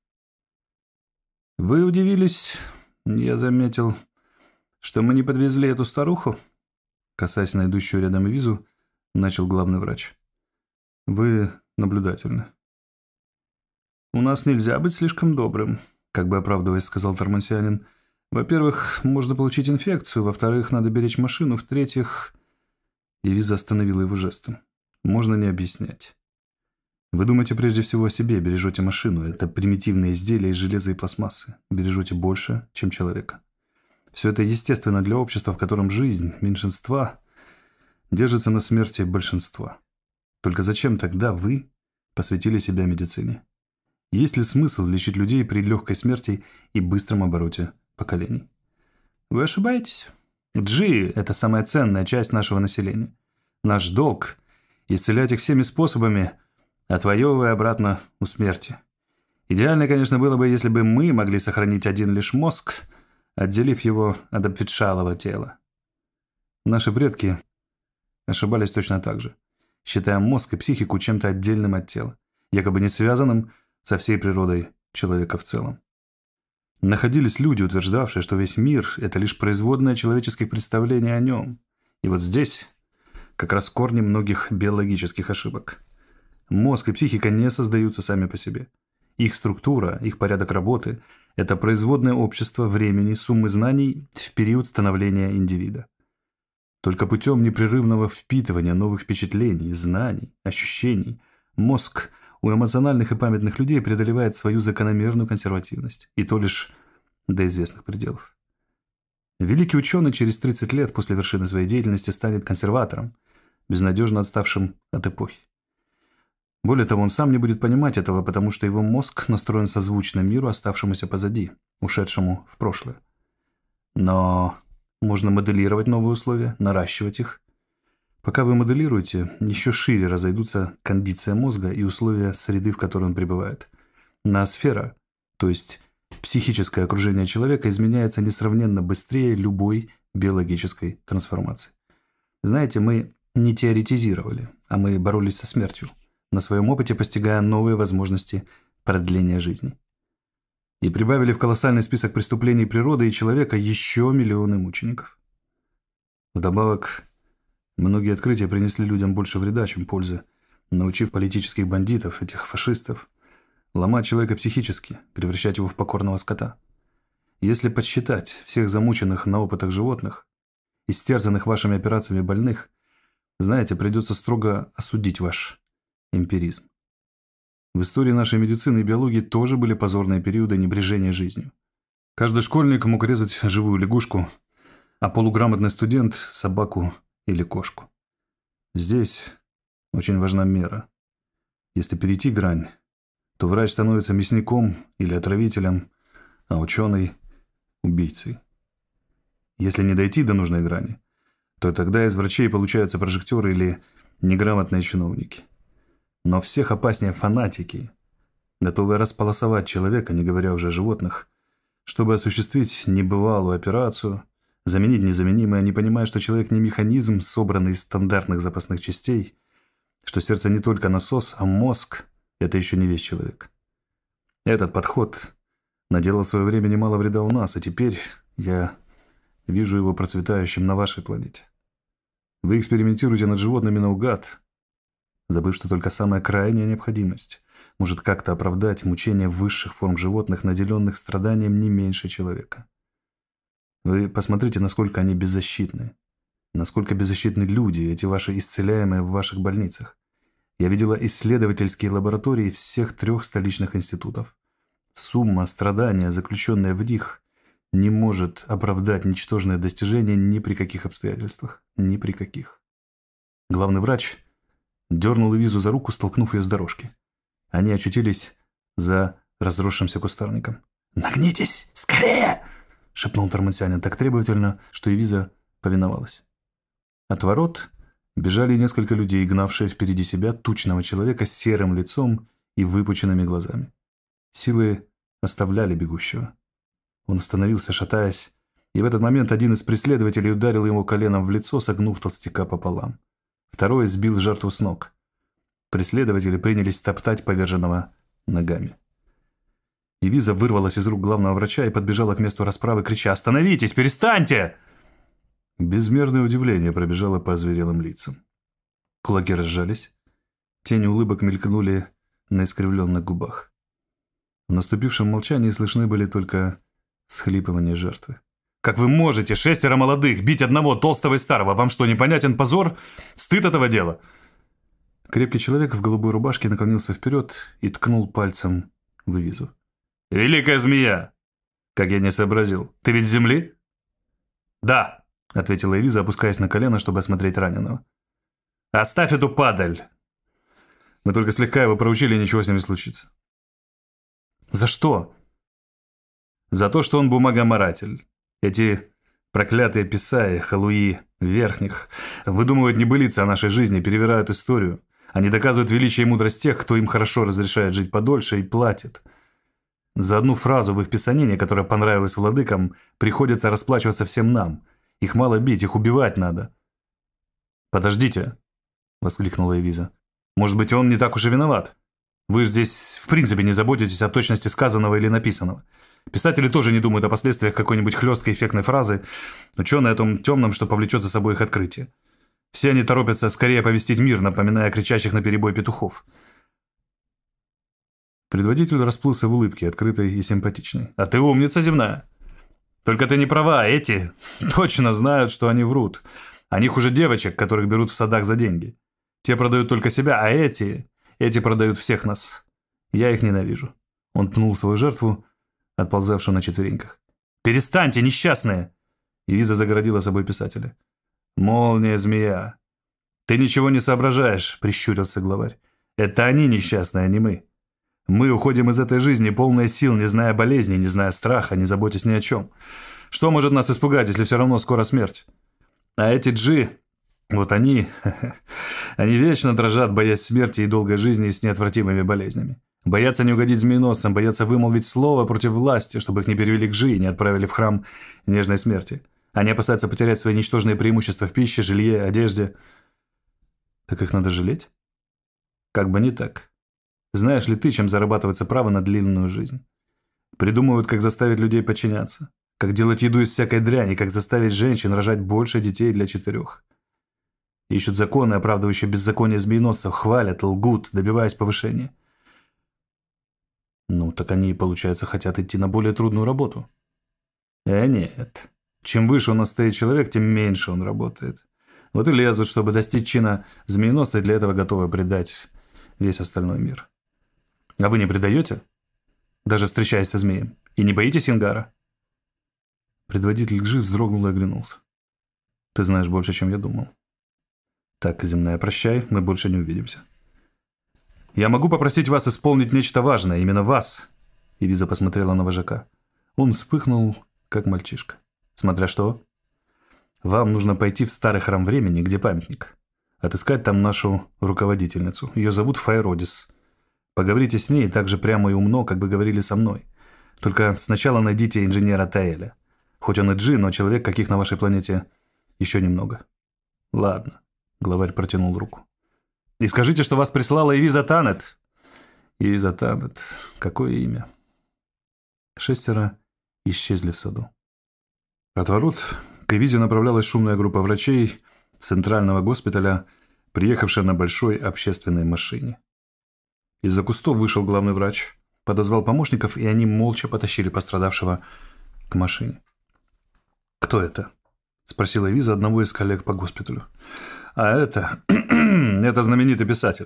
«Вы удивились, я заметил, что мы не подвезли эту старуху?» Касаясь на идущую рядом Эвизу, начал главный врач. «Вы наблюдательны». «У нас нельзя быть слишком добрым», как бы оправдываясь, сказал Тормансианин. «Во-первых, можно получить инфекцию, во-вторых, надо беречь машину, в-третьих...» Эвиза остановила его жестом. «Можно не объяснять. Вы думаете прежде всего о себе, бережете машину. Это примитивное изделие из железа и пластмассы. Бережете больше, чем человека. Все это естественно для общества, в котором жизнь меньшинства держится на смерти большинства. Только зачем тогда вы посвятили себя медицине? Есть ли смысл лечить людей при легкой смерти и быстром обороте поколений? Вы ошибаетесь. Джи – это самая ценная часть нашего населения. Наш долг – исцелять их всеми способами, отвоевывая обратно у смерти. Идеально, конечно, было бы, если бы мы могли сохранить один лишь мозг, отделив его от обветшалого тела. Наши предки ошибались точно так же, считая мозг и психику чем-то отдельным от тела, якобы не связанным со всей природой человека в целом. Находились люди, утверждавшие, что весь мир – это лишь производное человеческих представлений о нем. И вот здесь как раз корни многих биологических ошибок. Мозг и психика не создаются сами по себе. Их структура, их порядок работы – это производное общество времени, суммы знаний в период становления индивида. Только путем непрерывного впитывания новых впечатлений, знаний, ощущений мозг у эмоциональных и памятных людей преодолевает свою закономерную консервативность, и то лишь до известных пределов. Великий ученый через тридцать лет после вершины своей деятельности станет консерватором, безнадежно отставшим от эпохи. Более того, он сам не будет понимать этого, потому что его мозг настроен созвучно миру, оставшемуся позади, ушедшему в прошлое. Но можно моделировать новые условия, наращивать их. Пока вы моделируете, еще шире разойдутся кондиция мозга и условия среды, в которой он пребывает. Ноосфера, то есть психическое окружение человека, изменяется несравненно быстрее любой биологической трансформации. Знаете, мы не теоретизировали, а мы боролись со смертью, на своем опыте постигая новые возможности продления жизни. И прибавили в колоссальный список преступлений природы и человека еще миллионы мучеников. Вдобавок, многие открытия принесли людям больше вреда, чем пользы, научив политических бандитов, этих фашистов, ломать человека психически, превращать его в покорного скота. Если подсчитать всех замученных на опытах животных, истерзанных вашими операциями больных, знаете, придется строго осудить ваш эмпиризм. В истории нашей медицины и биологии тоже были позорные периоды небрежения жизнью. Каждый школьник мог резать живую лягушку, а полуграмотный студент – собаку или кошку. Здесь очень важна мера. Если перейти грань, то врач становится мясником или отравителем, а ученый – убийцей. Если не дойти до нужной грани, то тогда из врачей получаются прожектеры или неграмотные чиновники. Но всех опаснее фанатики, готовые располосовать человека, не говоря уже о животных, чтобы осуществить небывалую операцию, заменить незаменимое, не понимая, что человек не механизм, собранный из стандартных запасных частей, что сердце не только насос, а мозг – это еще не весь человек. Этот подход наделал в свое время немало вреда у нас, а теперь я вижу его процветающим на вашей планете. Вы экспериментируете над животными наугад, забыв, что только самая крайняя необходимость может как-то оправдать мучения высших форм животных, наделенных страданием не меньше человека. Вы посмотрите, насколько они беззащитны. Насколько беззащитны люди, эти ваши исцеляемые в ваших больницах. Я видела исследовательские лаборатории всех трех столичных институтов. Сумма страдания, заключенная в них, не может оправдать ничтожное достижение ни при каких обстоятельствах. Ни при каких. Главный врач дернул Эвизу за руку, столкнув ее с дорожки. Они очутились за разросшимся кустарником. «Нагнитесь! Скорее!» — шепнул тормансянин так требовательно, что Эвиза повиновалась. От ворот бежали несколько людей, гнавшие впереди себя тучного человека с серым лицом и выпученными глазами. Силы оставляли бегущего. Он остановился, шатаясь, и в этот момент один из преследователей ударил ему коленом в лицо, согнув толстяка пополам. Второй сбил жертву с ног. Преследователи принялись топтать поверженного ногами. Эвиза вырвалась из рук главного врача и подбежала к месту расправы, крича: «Остановитесь! Перестаньте!» Безмерное удивление пробежало по озверелым лицам. Кулаки разжались. Тени улыбок мелькнули на искривленных губах. В наступившем молчании слышны были только всхлипывания жертвы. «Как вы можете, шестеро молодых, бить одного толстого и старого? Вам что, непонятен позор? Стыд этого дела!» Крепкий человек в голубой рубашке наклонился вперед и ткнул пальцем в Эвизу. «Великая змея! Как я не сообразил. Ты ведь с земли?» «Да», — ответила Эвиза, опускаясь на колено, чтобы осмотреть раненого. «Оставь эту падаль! Мы только слегка его проучили, и ничего с ним не случится». «За что?» «За то, что он бумагоморатель. Эти проклятые писаи, халуи, верхних, выдумывают небылицы о нашей жизни, перевирают историю. Они доказывают величие и мудрость тех, кто им хорошо разрешает жить подольше и платит. За одну фразу в их писанине, которая понравилась владыкам, приходится расплачиваться всем нам. Их мало бить, их убивать надо». «Подождите», — воскликнула Эвиза. «Может быть, он не так уж и виноват? Вы же здесь в принципе не заботитесь о точности сказанного или написанного. Писатели тоже не думают о последствиях какой-нибудь хлесткой эффектной фразы, ученые о том темном, что повлечет за собой их открытие. Все они торопятся скорее оповестить мир, напоминая кричащих наперебой петухов». Предводитель расплылся в улыбке, открытой и симпатичной. «А ты умница земная. Только ты не права, эти точно знают, что они врут. Они хуже девочек, которых берут в садах за деньги. Те продают только себя, а эти... Эти продают всех нас. Я их ненавижу». Он пнул свою жертву, отползавшую на четвереньках. «Перестаньте, несчастные!» Эвиза загородила собой писателя. «Молния, змея! Ты ничего не соображаешь», — прищурился главарь. «Это они несчастные, а не мы. Мы уходим из этой жизни, полные сил, не зная болезни, не зная страха, не заботясь ни о чем. Что может нас испугать, если все равно скоро смерть? А эти джи, вот они, они вечно дрожат, боясь смерти и долгой жизни с неотвратимыми болезнями. Боятся не угодить змееносцам, боятся вымолвить слово против власти, чтобы их не перевели к Жи и не отправили в храм нежной смерти. Они опасаются потерять свои ничтожные преимущества в пище, жилье, одежде. Так их надо жалеть? Как бы не так. Знаешь ли ты, чем зарабатывается право на длинную жизнь? Придумывают, как заставить людей подчиняться, как делать еду из всякой дряни, как заставить женщин рожать больше детей для четырех. Ищут законы, оправдывающие беззаконие змееносцев, хвалят, лгут, добиваясь повышения. Ну, так они, получается, хотят идти на более трудную работу. Э, нет. Чем выше у нас стоит человек, тем меньше он работает. Вот и лезут, чтобы достичь чина змееносца, и для этого готовы предать весь остальной мир. А вы не предаете? Даже встречаясь со змеем. И не боитесь Ингара?» Предводитель Гжи вздрогнул и оглянулся. «Ты знаешь больше, чем я думал. Так, земная, прощай, мы больше не увидимся». Я могу попросить вас исполнить нечто важное, именно вас. Ивиза посмотрела на вожака. Он вспыхнул, как мальчишка. Смотря что? Вам нужно пойти в старый храм времени, где памятник. Отыскать там нашу руководительницу. Ее зовут Файродис. Поговорите с ней так же прямо и умно, как бы говорили со мной. Только сначала найдите инженера Таэля. Хоть он и джин, но человек, каких на вашей планете еще немного. Ладно. Главарь протянул руку. И скажите, что вас прислала Ивиза Танет. Ивиза Танет. Какое имя? Шестеро исчезли в саду. От ворот к Ивизе направлялась шумная группа врачей центрального госпиталя, приехавшая на большой общественной машине. Из-за кустов вышел главный врач, подозвал помощников, и они молча потащили пострадавшего к машине. «Кто это?» – спросила Ивиза одного из коллег по госпиталю. «А это... это знаменитый писатель».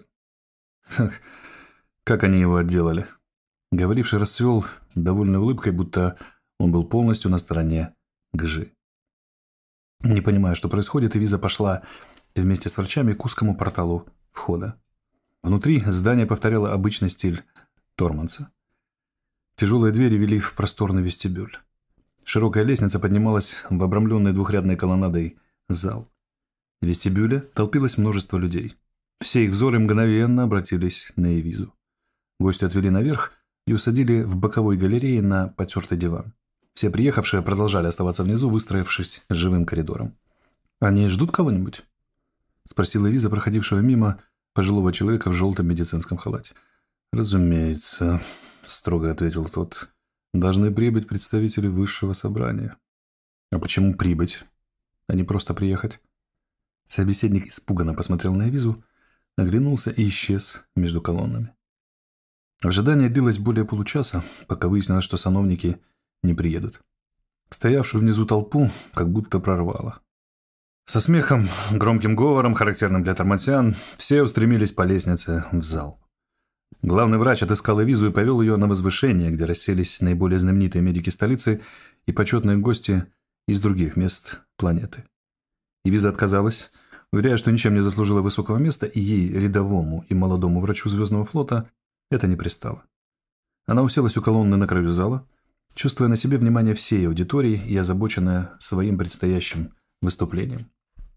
Как они его отделали? Говоривший расцвел довольной улыбкой, будто он был полностью на стороне Гжи. Не понимая, что происходит, Ивиза пошла вместе с врачами к узкому порталу входа. Внутри здание повторяло обычный стиль Торманса. Тяжелые двери вели в просторный вестибюль. Широкая лестница поднималась в обрамленный двухрядной колоннадой зал. В вестибюле толпилось множество людей. Все их взоры мгновенно обратились на Ивизу. Гости отвели наверх и усадили в боковой галерее на потертый диван. Все приехавшие продолжали оставаться внизу, выстроившись живым коридором. «Они ждут кого-нибудь?» – спросила Ивиза, проходившего мимо пожилого человека в желтом медицинском халате. «Разумеется», – строго ответил тот. «Должны прибыть представители высшего собрания». «А почему прибыть, а не просто приехать?» Собеседник испуганно посмотрел на Ивизу, оглянулся и исчез между колоннами. Ожидание длилось более получаса, пока выяснилось, что сановники не приедут. Стоявшую внизу толпу как будто прорвало. Со смехом, громким говором, характерным для тормансиан, все устремились по лестнице в зал. Главный врач отыскал Ивизу и повел ее на возвышение, где расселись наиболее знаменитые медики столицы и почетные гости из других мест планеты. Ивиза отказалась, уверяя, что ничем не заслужила высокого места, и ей, рядовому и молодому врачу Звездного флота, это не пристало. Она уселась у колонны на краю зала, чувствуя на себе внимание всей аудитории и озабоченная своим предстоящим выступлением.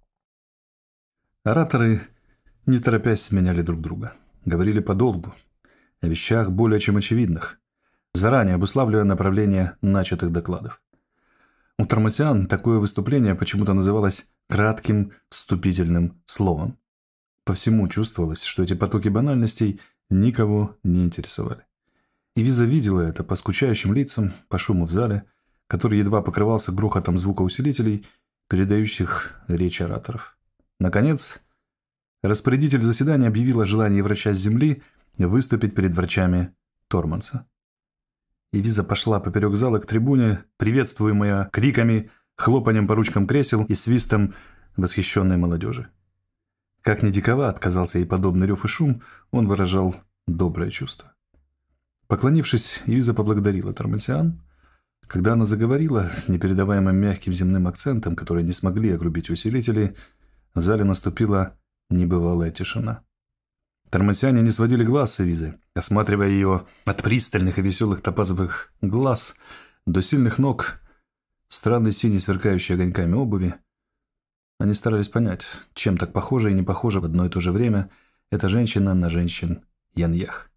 Ораторы, не торопясь, сменяли друг друга. Говорили подолгу, о вещах более чем очевидных, заранее обуславливая направление начатых докладов. У тормансиан такое выступление почему-то называлось кратким вступительным словом. По всему чувствовалось, что эти потоки банальностей никого не интересовали. Ивиза видела это по скучающим лицам, по шуму в зале, который едва покрывался грохотом звукоусилителей, передающих речь ораторов. Наконец, распорядитель заседания объявил о желании врача с земли выступить перед врачами Торманса. Ивиза пошла поперек зала к трибуне, приветствуемая криками, хлопанием по ручкам кресел и свистом восхищенной молодежи. Как ни диковат казался ей подобный рев и шум, он выражал доброе чувство. Поклонившись, Ивиза поблагодарила тормансиан. Когда она заговорила с непередаваемым мягким земным акцентом, который не смогли огрубить усилители, в зале наступила небывалая тишина. Тормансиане не сводили глаз с Ивизы, осматривая ее от пристальных и веселых топазовых глаз до сильных ног, странной синей сверкающей огоньками обуви. Они старались понять, чем так похожа и не похожа в одно и то же время эта женщина на женщин Яньях.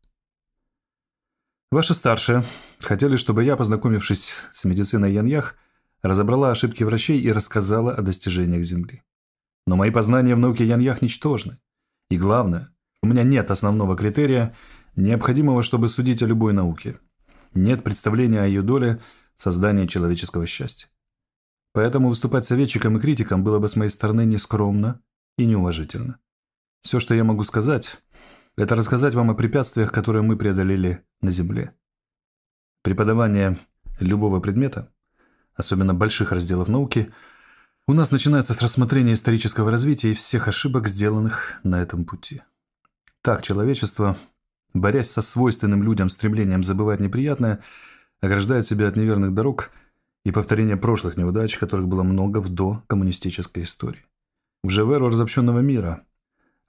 Ваши старшие хотели, чтобы я, познакомившись с медициной Яньях, разобрала ошибки врачей и рассказала о достижениях Земли. Но мои познания в науке Яньях ничтожны. И главное, у меня нет основного критерия, необходимого, чтобы судить о любой науке. Нет представления о ее доле создания человеческого счастья. Поэтому выступать советчиком и критиком было бы с моей стороны нескромно и неуважительно. Все, что я могу сказать, это рассказать вам о препятствиях, которые мы преодолели на Земле. Преподавание любого предмета, особенно больших разделов науки, у нас начинается с рассмотрения исторического развития и всех ошибок, сделанных на этом пути. Так человечество, борясь со свойственным людям стремлением забывать неприятное, ограждает себя от неверных дорог и повторения прошлых неудач, которых было много в докоммунистической истории. Уже в эру разобщенного мира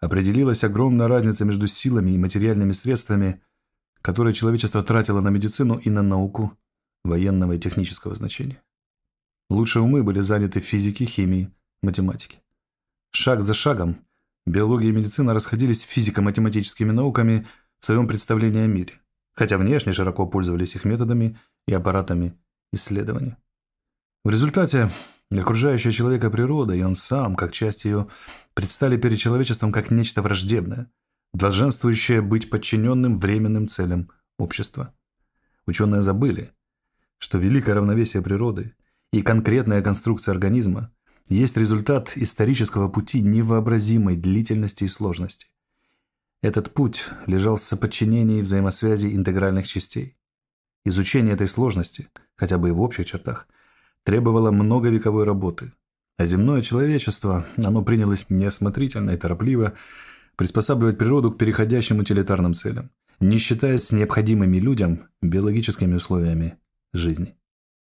определилась огромная разница между силами и материальными средствами, которые человечество тратило на медицину и на науку военного и технического значения. Лучшие умы были заняты физикой, химией, математикой. Шаг за шагом биология и медицина расходились физико-математическими науками в своем представлении о мире, хотя внешне широко пользовались их методами и аппаратами исследования. В результате окружающая человека природа и он сам, как часть ее, предстали перед человечеством как нечто враждебное, долженствующее быть подчиненным временным целям общества. Ученые забыли, что великое равновесие природы и конкретная конструкция организма есть результат исторического пути невообразимой длительности и сложности. Этот путь лежал в соподчинении взаимосвязи интегральных частей. Изучение этой сложности, хотя бы и в общих чертах, требовало многовековой работы, а земное человечество, оно принялось неосмотрительно и торопливо приспосабливать природу к переходящим утилитарным целям, не считаясь с необходимыми людям биологическими условиями жизни.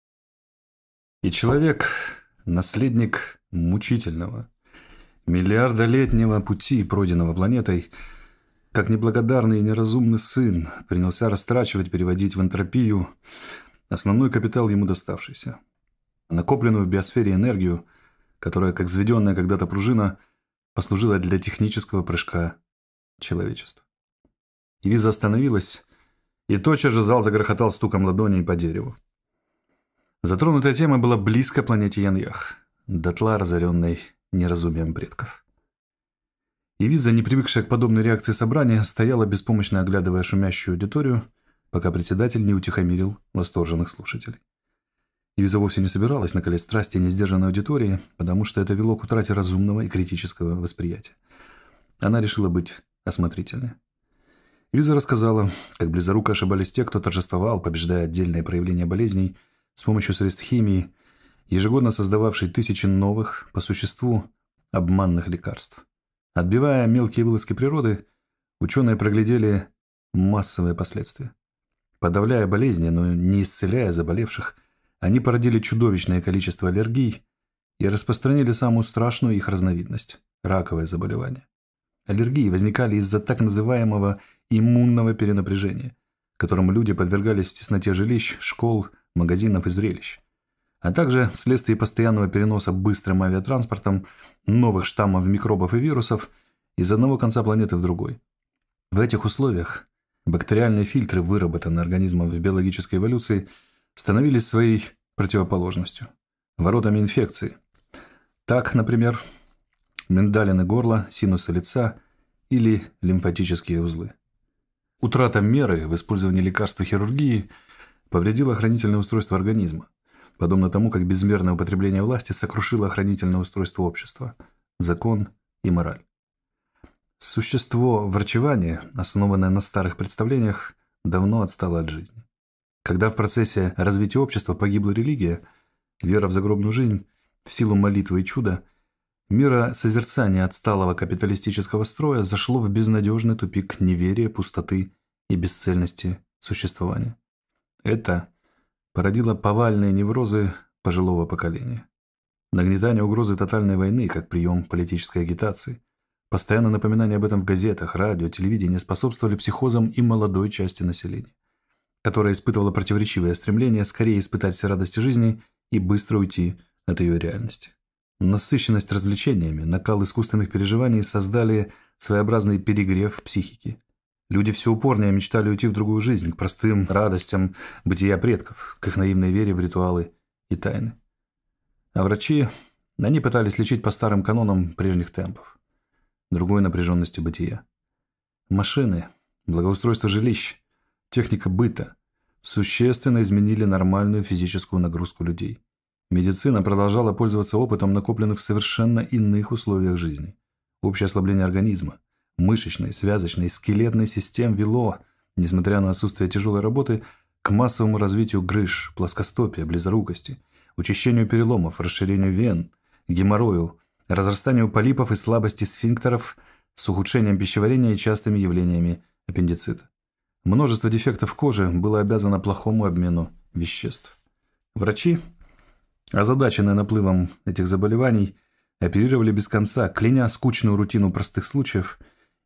И человек – наследник мучительного, миллиардолетнего пути, пройденного планетой, как неблагодарный и неразумный сын, принялся растрачивать, переводить в энтропию основной капитал ему доставшийся, накопленную в биосфере энергию, которая, как взведенная когда-то пружина, послужила для технического прыжка человечества. Виза остановилась, и тотчас же зал загрохотал стуком ладоней по дереву. Затронутая тема была близко планете Яньях, дотла разоренной неразумием предков. И Виза, не привыкшая к подобной реакции собрания, стояла беспомощно оглядывая шумящую аудиторию, пока председатель не утихомирил восторженных слушателей. Виза вовсе не собиралась накалять страсти несдержанной аудитории, потому что это вело к утрате разумного и критического восприятия. Она решила быть осмотрительной. Виза рассказала, как близоруко ошибались те, кто торжествовал, побеждая отдельные проявления болезней с помощью средств химии, ежегодно создававшей тысячи новых, по существу, обманных лекарств. Отбивая мелкие вылазки природы, ученые проглядели массовые последствия. Подавляя болезни, но не исцеляя заболевших, они породили чудовищное количество аллергий и распространили самую страшную их разновидность – раковое заболевание. Аллергии возникали из-за так называемого иммунного перенапряжения, которому люди подвергались в тесноте жилищ, школ, магазинов и зрелищ, а также вследствие постоянного переноса быстрым авиатранспортом новых штаммов микробов и вирусов из одного конца планеты в другой. В этих условиях бактериальные фильтры, выработанные организмом в биологической эволюции, становились своей противоположностью, воротами инфекции. Так, например, миндалины горла, синусы лица или лимфатические узлы. Утрата меры в использовании лекарств и хирургии повредила охранительное устройство организма, подобно тому, как безмерное употребление власти сокрушило охранительное устройство общества, закон и мораль. Существо врачевания, основанное на старых представлениях, давно отстало от жизни. Когда в процессе развития общества погибла религия, вера в загробную жизнь, в силу молитвы и чуда, миросозерцание отсталого капиталистического строя зашло в безнадежный тупик неверия, пустоты и бесцельности существования. Это породило повальные неврозы пожилого поколения. Нагнетание угрозы тотальной войны как прием политической агитации, постоянное напоминание об этом в газетах, радио, телевидении способствовали психозам и молодой части населения, которая испытывала противоречивое стремление скорее испытать все радости жизни и быстро уйти от ее реальности. Насыщенность развлечениями, накал искусственных переживаний создали своеобразный перегрев психики. Люди все упорнее мечтали уйти в другую жизнь, к простым радостям бытия предков, к их наивной вере в ритуалы и тайны. А врачи, они пытались лечить по старым канонам прежних темпов, другой напряженности бытия. Машины, благоустройство жилищ, техника быта существенно изменили нормальную физическую нагрузку людей. Медицина продолжала пользоваться опытом, накопленным в совершенно иных условиях жизни. Общее ослабление организма, мышечной, связочной, скелетной систем вело, несмотря на отсутствие тяжелой работы, к массовому развитию грыж, плоскостопия, близорукости, учащению переломов, расширению вен, геморрою, разрастанию полипов и слабости сфинктеров с ухудшением пищеварения и частыми явлениями аппендицита. Множество дефектов кожи было обязано плохому обмену веществ. Врачи, озадаченные наплывом этих заболеваний, оперировали без конца, кляня скучную рутину простых случаев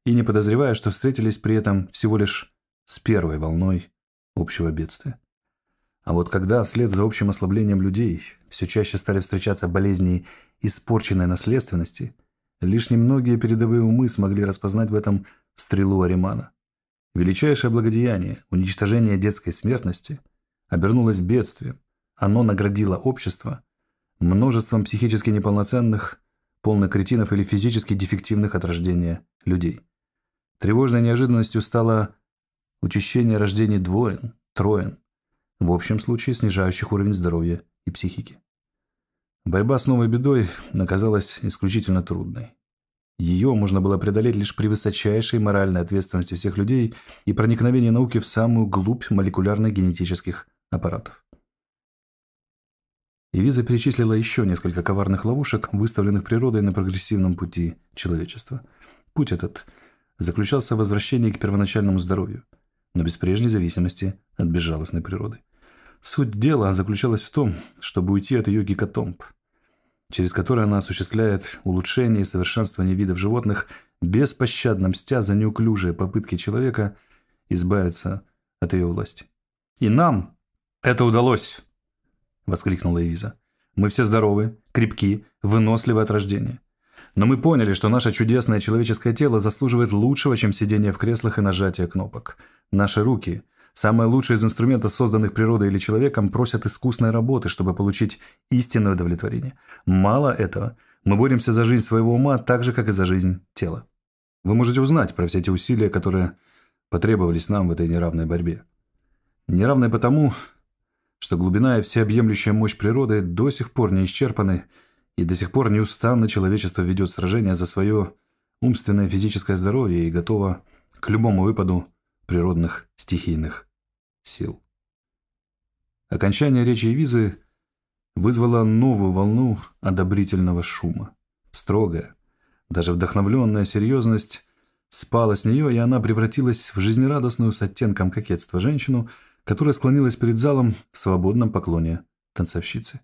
и не подозревая, что встретились при этом всего лишь с первой волной общего бедствия. А вот когда вслед за общим ослаблением людей все чаще стали встречаться болезни испорченной наследственности, лишь немногие передовые умы смогли распознать в этом стрелу Аримана. Величайшее благодеяние, уничтожение детской смертности, обернулось бедствием. Оно наградило общество множеством психически неполноценных, полных кретинов или физически дефективных от рождения людей. Тревожной неожиданностью стало учащение рождений двоен, троен, в общем случае снижающих уровень здоровья и психики. Борьба с новой бедой оказалась исключительно трудной. Ее можно было преодолеть лишь при высочайшей моральной ответственности всех людей и проникновении науки в самую глубь молекулярно-генетических аппаратов. Эвиза перечислила еще несколько коварных ловушек, выставленных природой на прогрессивном пути человечества. Путь этот заключался в возвращении к первоначальному здоровью, но без прежней зависимости от безжалостной природы. Суть дела заключалась в том, чтобы уйти от ее гекатомб, через который она осуществляет улучшение и совершенствование видов животных, беспощадно мстя за неуклюжие попытки человека избавиться от ее власти. «И нам это удалось!» — воскликнула Эвиза. «Мы все здоровы, крепки, выносливы от рождения. Но мы поняли, что наше чудесное человеческое тело заслуживает лучшего, чем сидение в креслах и нажатие кнопок. Наши руки, самые лучшие из инструментов, созданных природой или человеком, просят искусной работы, чтобы получить истинное удовлетворение. Мало этого, мы боремся за жизнь своего ума так же, как и за жизнь тела. Вы можете узнать про все эти усилия, которые потребовались нам в этой неравной борьбе. Неравной потому, что глубина и всеобъемлющая мощь природы до сих пор не исчерпаны, и до сих пор неустанно человечество ведет сражение за свое умственное и физическое здоровье и готово к любому выпаду природных стихийных сил». Окончание речи Эвизы вызвало новую волну одобрительного шума. Строгая, даже вдохновленная серьезность спала с нее, и она превратилась в жизнерадостную с оттенком кокетства женщину, которая склонилась перед залом в свободном поклоне танцовщицы.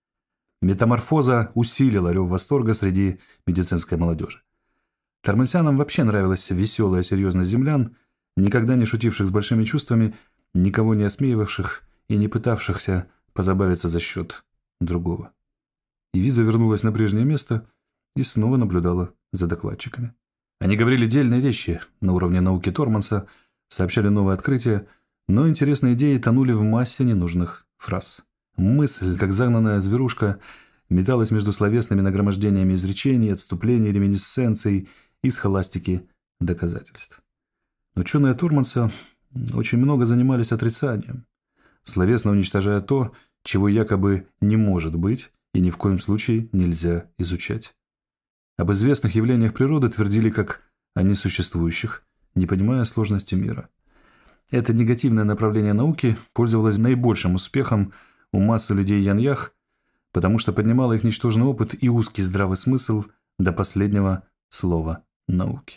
Метаморфоза усилила рев восторга среди медицинской молодежи. Тормансянам вообще нравилась веселая серьезность землян, никогда не шутивших с большими чувствами, никого не осмеивавших и не пытавшихся позабавиться за счет другого. Эвиза вернулась на прежнее место и снова наблюдала за докладчиками. Они говорили дельные вещи на уровне науки Торманса, сообщали новые открытия, но интересные идеи тонули в массе ненужных фраз. Мысль, как загнанная зверушка, металась между словесными нагромождениями изречений, отступлений, реминисценций и схоластики доказательств. Ученые Торманса очень много занимались отрицанием, словесно уничтожая то, чего якобы не может быть и ни в коем случае нельзя изучать. Об известных явлениях природы твердили как о несуществующих, не понимая сложности мира. Это негативное направление науки пользовалось наибольшим успехом у массы людей Яньях, потому что поднимало их ничтожный опыт и узкий здравый смысл до последнего слова науки.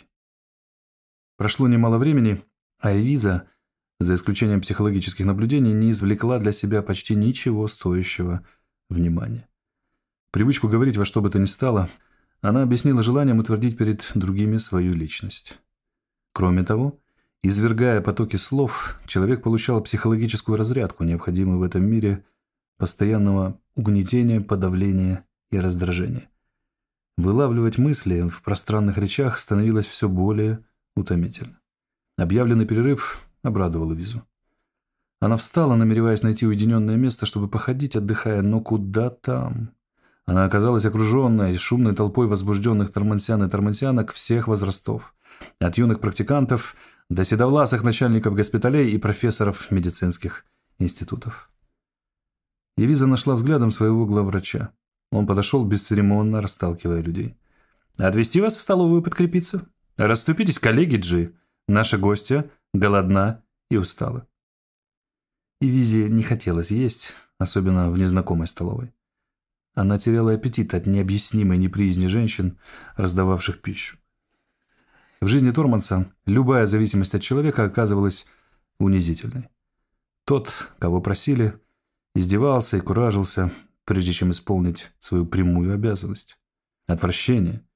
Прошло немало времени, а Эвиза, за исключением психологических наблюдений, не извлекла для себя почти ничего стоящего внимания. Привычку говорить во что бы то ни стало она объяснила желанием утвердить перед другими свою личность. Кроме того, извергая потоки слов, человек получал психологическую разрядку, необходимую в этом мире постоянного угнетения, подавления и раздражения. Вылавливать мысли в пространных речах становилось все более утомительно. Объявленный перерыв обрадовал Эвизу. Она встала, намереваясь найти уединенное место, чтобы походить, отдыхая, но куда там? Она оказалась окруженной шумной толпой возбужденных тормансян и тормансянок всех возрастов, от юных практикантов до седовласых начальников госпиталей и профессоров медицинских институтов. Эвиза нашла взглядом своего главврача. Он подошел бесцеремонно, расталкивая людей. «Отвезти вас в столовую подкрепиться? Расступитесь, коллеги Джи. Наша гостья голодна и устала». Эвизе не хотелось есть, особенно в незнакомой столовой. Она теряла аппетит от необъяснимой неприязни женщин, раздававших пищу. В жизни Торманса любая зависимость от человека оказывалась унизительной. Тот, кого просили, издевался и куражился, прежде чем исполнить свою прямую обязанность. Отвращение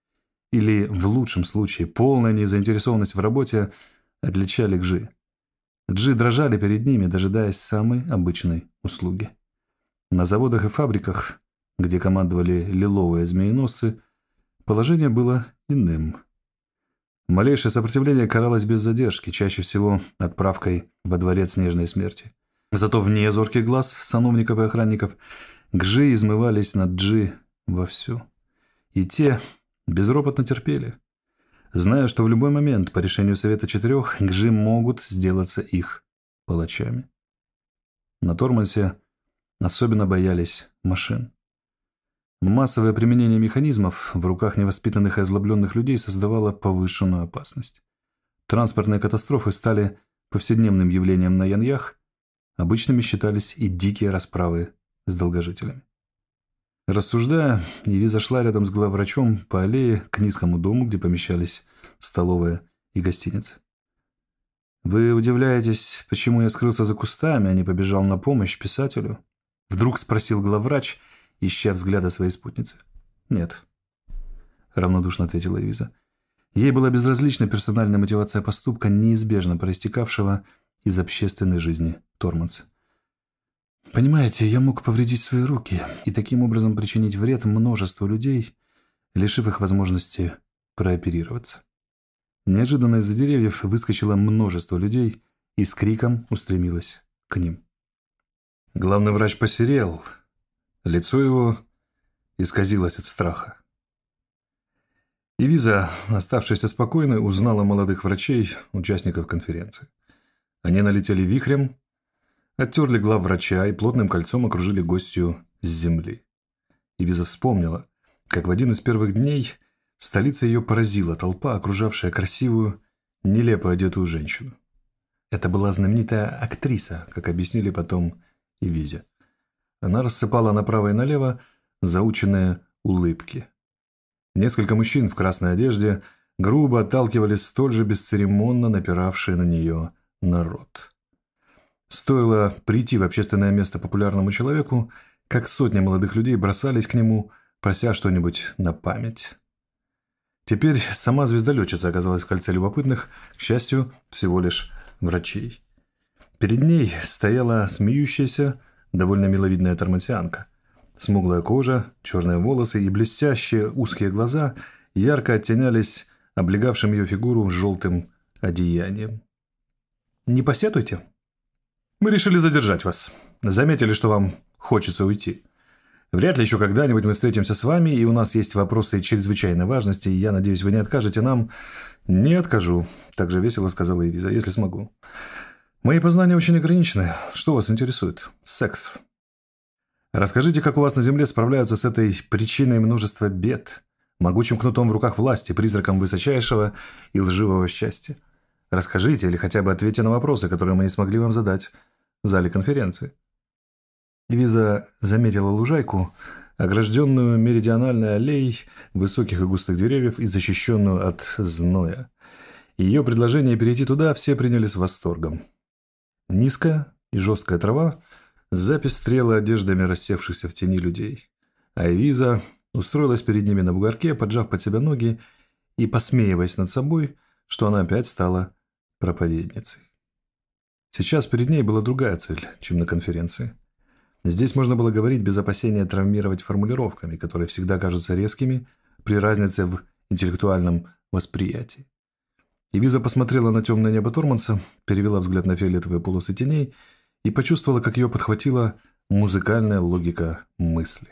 или, в лучшем случае, полная незаинтересованность в работе отличали Гжи. Джи дрожали перед ними, дожидаясь самой обычной услуги. На заводах и фабриках, где командовали лиловые змееносцы, положение было иным. Малейшее сопротивление каралось без задержки, чаще всего отправкой во дворец нежной смерти. Зато вне зорких глаз сановников и охранников Гжи измывались над Джи вовсю. И те безропотно терпели, зная, что в любой момент по решению Совета Четырех Гжи могут сделаться их палачами. На Тормансе особенно боялись машин. Массовое применение механизмов в руках невоспитанных и озлобленных людей создавало повышенную опасность. Транспортные катастрофы стали повседневным явлением на Яньях, обычными считались и дикие расправы с долгожителями. Рассуждая, Иви зашла рядом с главврачом по аллее к низкому дому, где помещались столовая и гостиница. «Вы удивляетесь, почему я скрылся за кустами, а не побежал на помощь писателю?» Вдруг спросил главврач, ища взгляда своей спутницы. «Нет», — равнодушно ответила Эвиза. Ей была безразлична персональная мотивация поступка, неизбежно проистекавшего из общественной жизни Торманса. «Понимаете, я мог повредить свои руки и таким образом причинить вред множеству людей, лишив их возможности прооперироваться». Неожиданно из-за деревьев выскочило множество людей и с криком устремилось к ним. Главный врач посерел, лицо его исказилось от страха. Эвиза, оставшаяся спокойной, узнала молодых врачей, участников конференции. Они налетели вихрем, оттерли главврача и плотным кольцом окружили гостью с земли. Эвиза вспомнила, как в один из первых дней столица ее поразила толпа, окружавшая красивую, нелепо одетую женщину. Это была знаменитая актриса, как объяснили потом Эвизе. Она рассыпала направо и налево заученные улыбки. Несколько мужчин в красной одежде грубо отталкивали столь же бесцеремонно напиравший на нее народ. Стоило прийти в общественное место популярному человеку, как сотни молодых людей бросались к нему, прося что-нибудь на память. Теперь сама звездолетчица оказалась в кольце любопытных, к счастью, всего лишь врачей. Перед ней стояла смеющаяся, довольно миловидная тормансианка. Смуглая кожа, черные волосы и блестящие узкие глаза ярко оттенялись облегавшим ее фигуру желтым одеянием. «Не посетуйте. Мы решили задержать вас. Заметили, что вам хочется уйти. Вряд ли еще когда-нибудь мы встретимся с вами, и у нас есть вопросы чрезвычайной важности, и я надеюсь, вы не откажете нам». «Не откажу», – также весело сказала Эвиза, – «если смогу. Мои познания очень ограничены. Что вас интересует? Секс. Расскажите, как у вас на Земле справляются с этой причиной множества бед, могучим кнутом в руках власти, призраком высочайшего и лживого счастья. Расскажите или хотя бы ответьте на вопросы, которые мы не смогли вам задать в зале конференции». Эвиза заметила лужайку, огражденную меридиональной аллеей высоких и густых деревьев и защищенную от зноя. Ее предложение перейти туда все приняли с восторгом. Низкая и жесткая трава запестрела одеждами рассевшихся в тени людей, а Эвиза устроилась перед ними на бугорке, поджав под себя ноги и посмеиваясь над собой, что она опять стала проповедницей. Сейчас перед ней была другая цель, чем на конференции. Здесь можно было говорить без опасения травмировать формулировками, которые всегда кажутся резкими при разнице в интеллектуальном восприятии. Эвиза посмотрела на темное небо Торманса, перевела взгляд на фиолетовые полосы теней и почувствовала, как ее подхватила музыкальная логика мысли.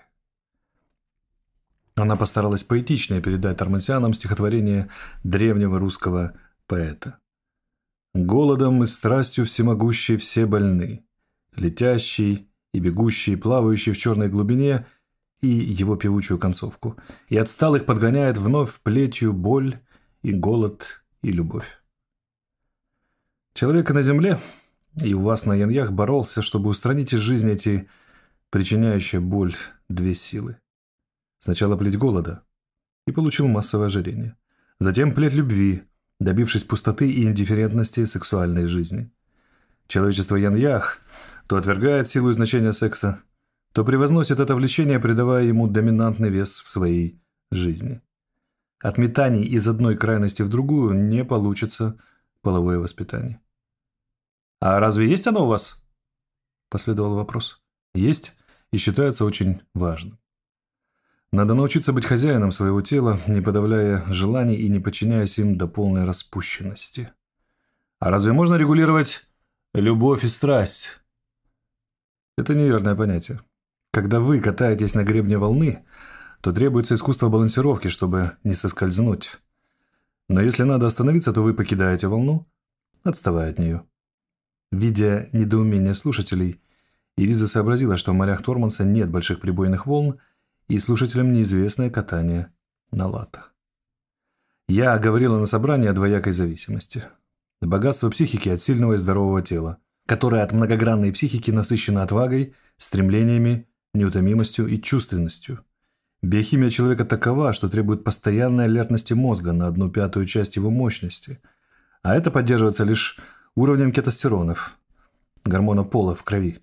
Она постаралась поэтичнее передать тормансианам стихотворение древнего русского поэта. «Голодом и страстью всемогущей все больны, летящий и бегущий, плавающий в черной глубине», и его певучую концовку. «И отсталых подгоняет вновь плетью боль и голод и любовь». Человек на земле и у вас на Яньях боролся, чтобы устранить из жизни эти причиняющие боль две силы. Сначала плеть голода и получил массовое ожирение. Затем плеть любви, добившись пустоты и индифферентности сексуальной жизни. Человечество Яньях то отвергает силу и значение секса, то превозносит это влечение, придавая ему доминантный вес в своей жизни. От метаний из одной крайности в другую не получится половое воспитание. «А разве есть оно у вас?» – последовал вопрос. «Есть и считается очень важным. Надо научиться быть хозяином своего тела, не подавляя желаний и не подчиняясь им до полной распущенности. А разве можно регулировать любовь и страсть?» Это неверное понятие. Когда вы катаетесь на гребне волны, то требуется искусство балансировки, чтобы не соскользнуть. Но если надо остановиться, то вы покидаете волну, отставая от нее. Видя недоумение слушателей, Ириза сообразила, что в морях Торманса нет больших прибойных волн, и слушателям неизвестное катание на латах. Я говорила на собрании о двоякой зависимости. Богатство психики от сильного и здорового тела, которое от многогранной психики насыщено отвагой, стремлениями, неутомимостью и чувственностью. Биохимия человека такова, что требует постоянной алертности мозга на одну пятую часть его мощности, а это поддерживается лишь уровнем кетостеронов, гормона пола в крови.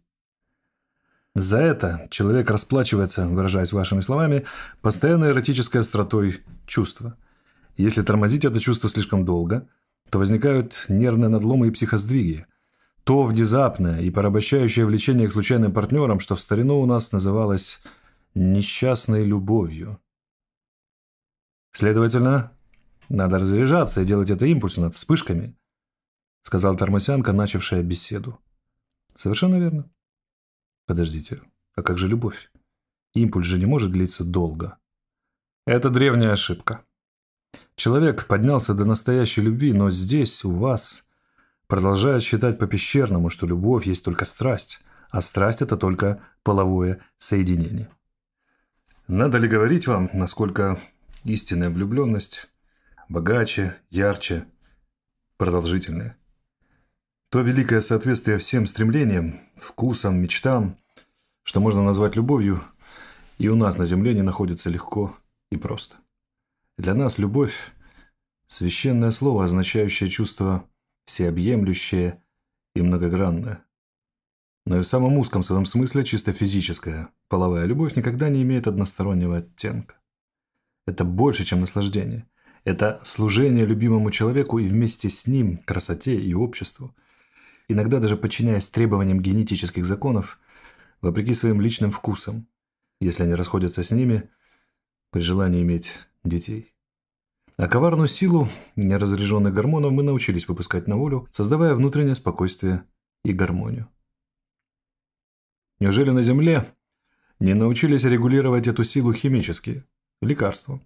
За это человек расплачивается, выражаясь вашими словами, постоянной эротической остротой чувства. Если тормозить это чувство слишком долго, то возникают нервные надломы и психосдвиги. То внезапное и порабощающее влечение к случайным партнерам, что в старину у нас называлось несчастной любовью. Следовательно, надо разряжаться и делать это импульсно, вспышками, сказал Тормосянка, начавшая беседу. Совершенно верно. Подождите, а как же любовь? Импульс же не может длиться долго. Это древняя ошибка. Человек поднялся до настоящей любви, но здесь, у вас, продолжает считать по-пещерному, что любовь есть только страсть, а страсть – это только половое соединение. Надо ли говорить вам, насколько истинная влюбленность богаче, ярче, продолжительнее? То великое соответствие всем стремлениям, вкусам, мечтам, что можно назвать любовью, и у нас на земле не находится легко и просто. Для нас любовь – священное слово, означающее чувство всеобъемлющее и многогранное. Но и в самом узком своем смысле чисто физическая, половая любовь никогда не имеет одностороннего оттенка. Это больше, чем наслаждение. Это служение любимому человеку и вместе с ним красоте и обществу. Иногда даже подчиняясь требованиям генетических законов, вопреки своим личным вкусам, если они расходятся с ними, при желании иметь детей. А коварную силу неразряженных гормонов мы научились выпускать на волю, создавая внутреннее спокойствие и гармонию. Неужели на Земле не научились регулировать эту силу химически, лекарством?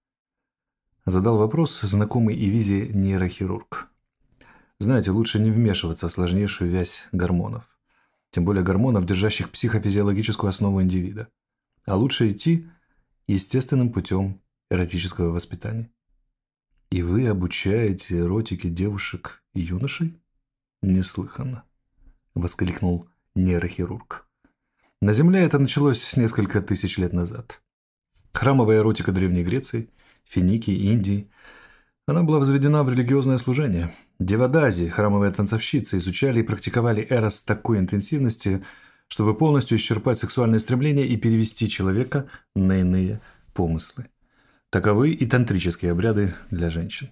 Задал вопрос знакомый Ивизе нейрохирург. Знаете, лучше не вмешиваться в сложнейшую вязь гормонов. Тем более гормонов, держащих психофизиологическую основу индивида. А лучше идти естественным путем эротического воспитания. И вы обучаете эротике девушек и юношей? Неслыханно, воскликнул нейрохирург. На Земле это началось несколько тысяч лет назад. Храмовая эротика Древней Греции, Финикии, Индии. Она была возведена в религиозное служение. Девадази, храмовые танцовщицы, изучали и практиковали эро с такой интенсивностью, чтобы полностью исчерпать сексуальные стремления и перевести человека на иные помыслы. Таковы и тантрические обряды для женщин.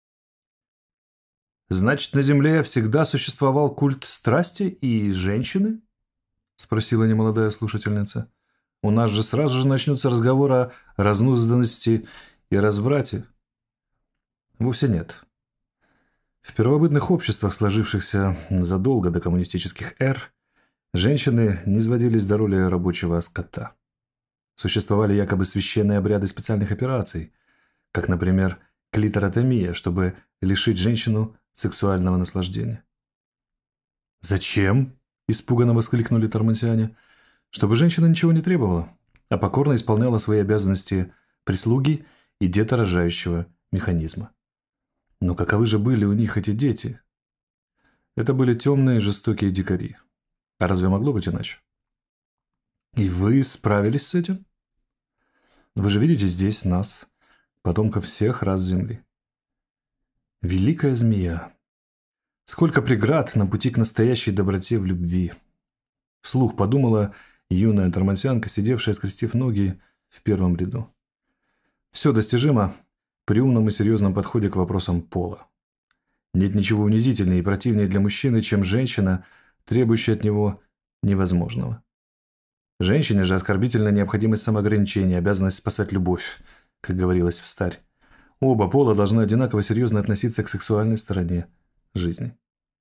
«Значит, на Земле всегда существовал культ страсти и женщины?» – спросила немолодая слушательница. «У нас же сразу же начнется разговор о разнузданности и разврате». Вовсе нет. В первобытных обществах, сложившихся задолго до коммунистических эр, женщины низводились до роли рабочего скота. Существовали якобы священные обряды специальных операций, как, например, клиторотомия, чтобы лишить женщину сексуального наслаждения. «Зачем?» – испуганно воскликнули тормансиане. «Чтобы женщина ничего не требовала, а покорно исполняла свои обязанности прислуги и деторожающего механизма. Но каковы же были у них эти дети? Это были темные жестокие дикари. А разве могло быть иначе? И вы справились с этим? Вы же видите здесь нас, потомков всех рас Земли. Великая змея. Сколько преград на пути к настоящей доброте в любви. Вслух подумала юная тормансянка, сидевшая, скрестив ноги в первом ряду. Все достижимо, при умном и серьезном подходе к вопросам пола. Нет ничего унизительнее и противнее для мужчины, чем женщина, требующая от него невозможного. Женщине же оскорбительна необходимость самоограничения, обязанность спасать любовь, как говорилось встарь. Оба пола должны одинаково серьезно относиться к сексуальной стороне жизни.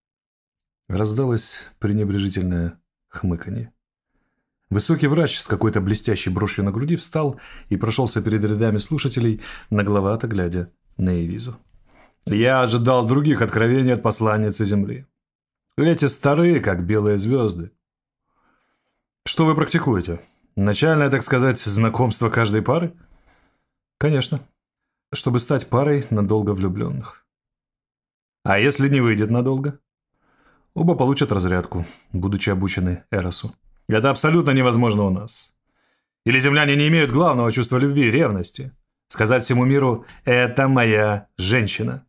Раздалось пренебрежительное хмыканье. Высокий врач с какой-то блестящей брошью на груди встал и прошелся перед рядами слушателей, нагловато глядя на Эвизу. «Я ожидал других откровений от посланницы Земли. Эти старые, как белые звезды. Что вы практикуете? Начальное, так сказать, знакомство каждой пары?» «Конечно. Чтобы стать парой надолго влюбленных». «А если не выйдет надолго?» «Оба получат разрядку, будучи обучены Эросу». «Это абсолютно невозможно у нас. Или земляне не имеют главного чувства любви, ревности. Сказать всему миру «это моя женщина».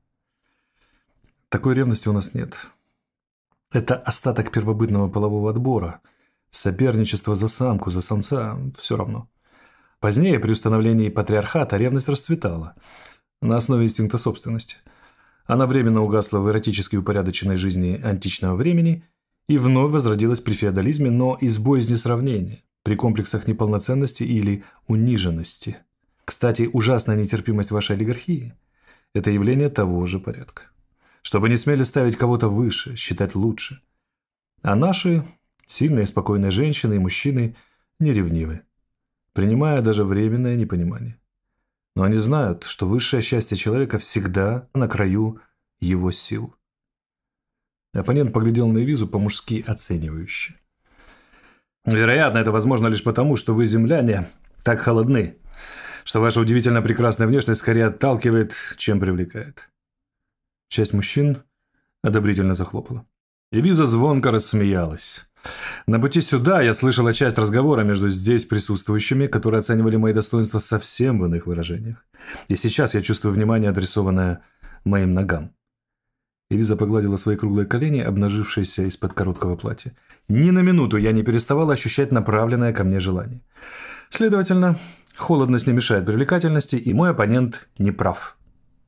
Такой ревности у нас нет. Это остаток первобытного полового отбора. Соперничество за самку, за самца – все равно. Позднее, при установлении патриархата, ревность расцветала на основе инстинкта собственности. Она временно угасла в эротически упорядоченной жизни античного времени и вновь возродилась при феодализме, но из боязни сравнения, при комплексах неполноценности или униженности. Кстати, ужасная нетерпимость вашей олигархии – это явление того же порядка. Чтобы не смели ставить кого-то выше, считать лучше. А наши сильные, спокойные женщины и мужчины не ревнивы, принимая даже временное непонимание. Но они знают, что высшее счастье человека всегда на краю его сил. Оппонент поглядел на Эвизу по-мужски оценивающе. «Вероятно, это возможно лишь потому, что вы, земляне, так холодны, что ваша удивительно прекрасная внешность скорее отталкивает, чем привлекает». Часть мужчин одобрительно захлопала. Эвиза звонко рассмеялась. На пути сюда я слышала часть разговора между здесь присутствующими, которые оценивали мои достоинства совсем в иных выражениях. И сейчас я чувствую внимание, адресованное моим ногам. Эвиза погладила свои круглые колени, обнажившиеся из-под короткого платья. Ни на минуту я не переставала ощущать направленное ко мне желание. Следовательно, холодность не мешает привлекательности, и мой оппонент не прав.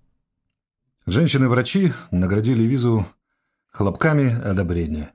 Женщины-врачи наградили Эвизу хлопками одобрения.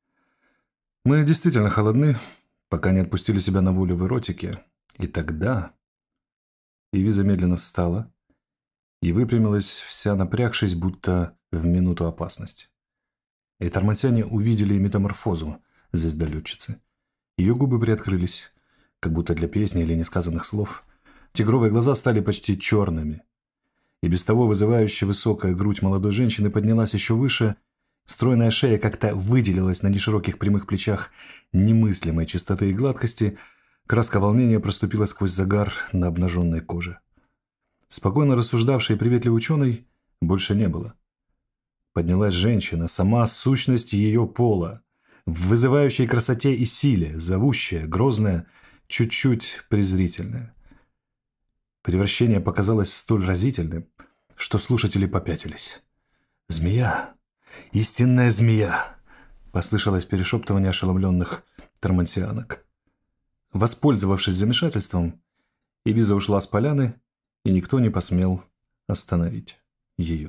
Мы действительно холодны, пока не отпустили себя на волю в эротике. И тогда Эвиза медленно встала и выпрямилась, вся напрягшись, будто в минуту опасности. И тормозяне увидели метаморфозу звездолетчицы. Ее губы приоткрылись, как будто для песни или несказанных слов. Тигровые глаза стали почти черными. И без того вызывающая высокая грудь молодой женщины поднялась еще выше. Стройная шея как-то выделилась на нешироких прямых плечах немыслимой чистоты и гладкости. Краска волнения проступила сквозь загар на обнаженной коже. Спокойно рассуждавшей и приветливой ученой больше не было. Поднялась женщина, сама сущность ее пола, в вызывающей красоте и силе, зовущая, грозная, чуть-чуть презрительная. Превращение показалось столь разительным, что слушатели попятились. «Змея! Истинная змея!» — послышалось перешептывание ошеломленных тормансианок. Воспользовавшись замешательством, Эвиза ушла с поляны, и никто не посмел остановить ее.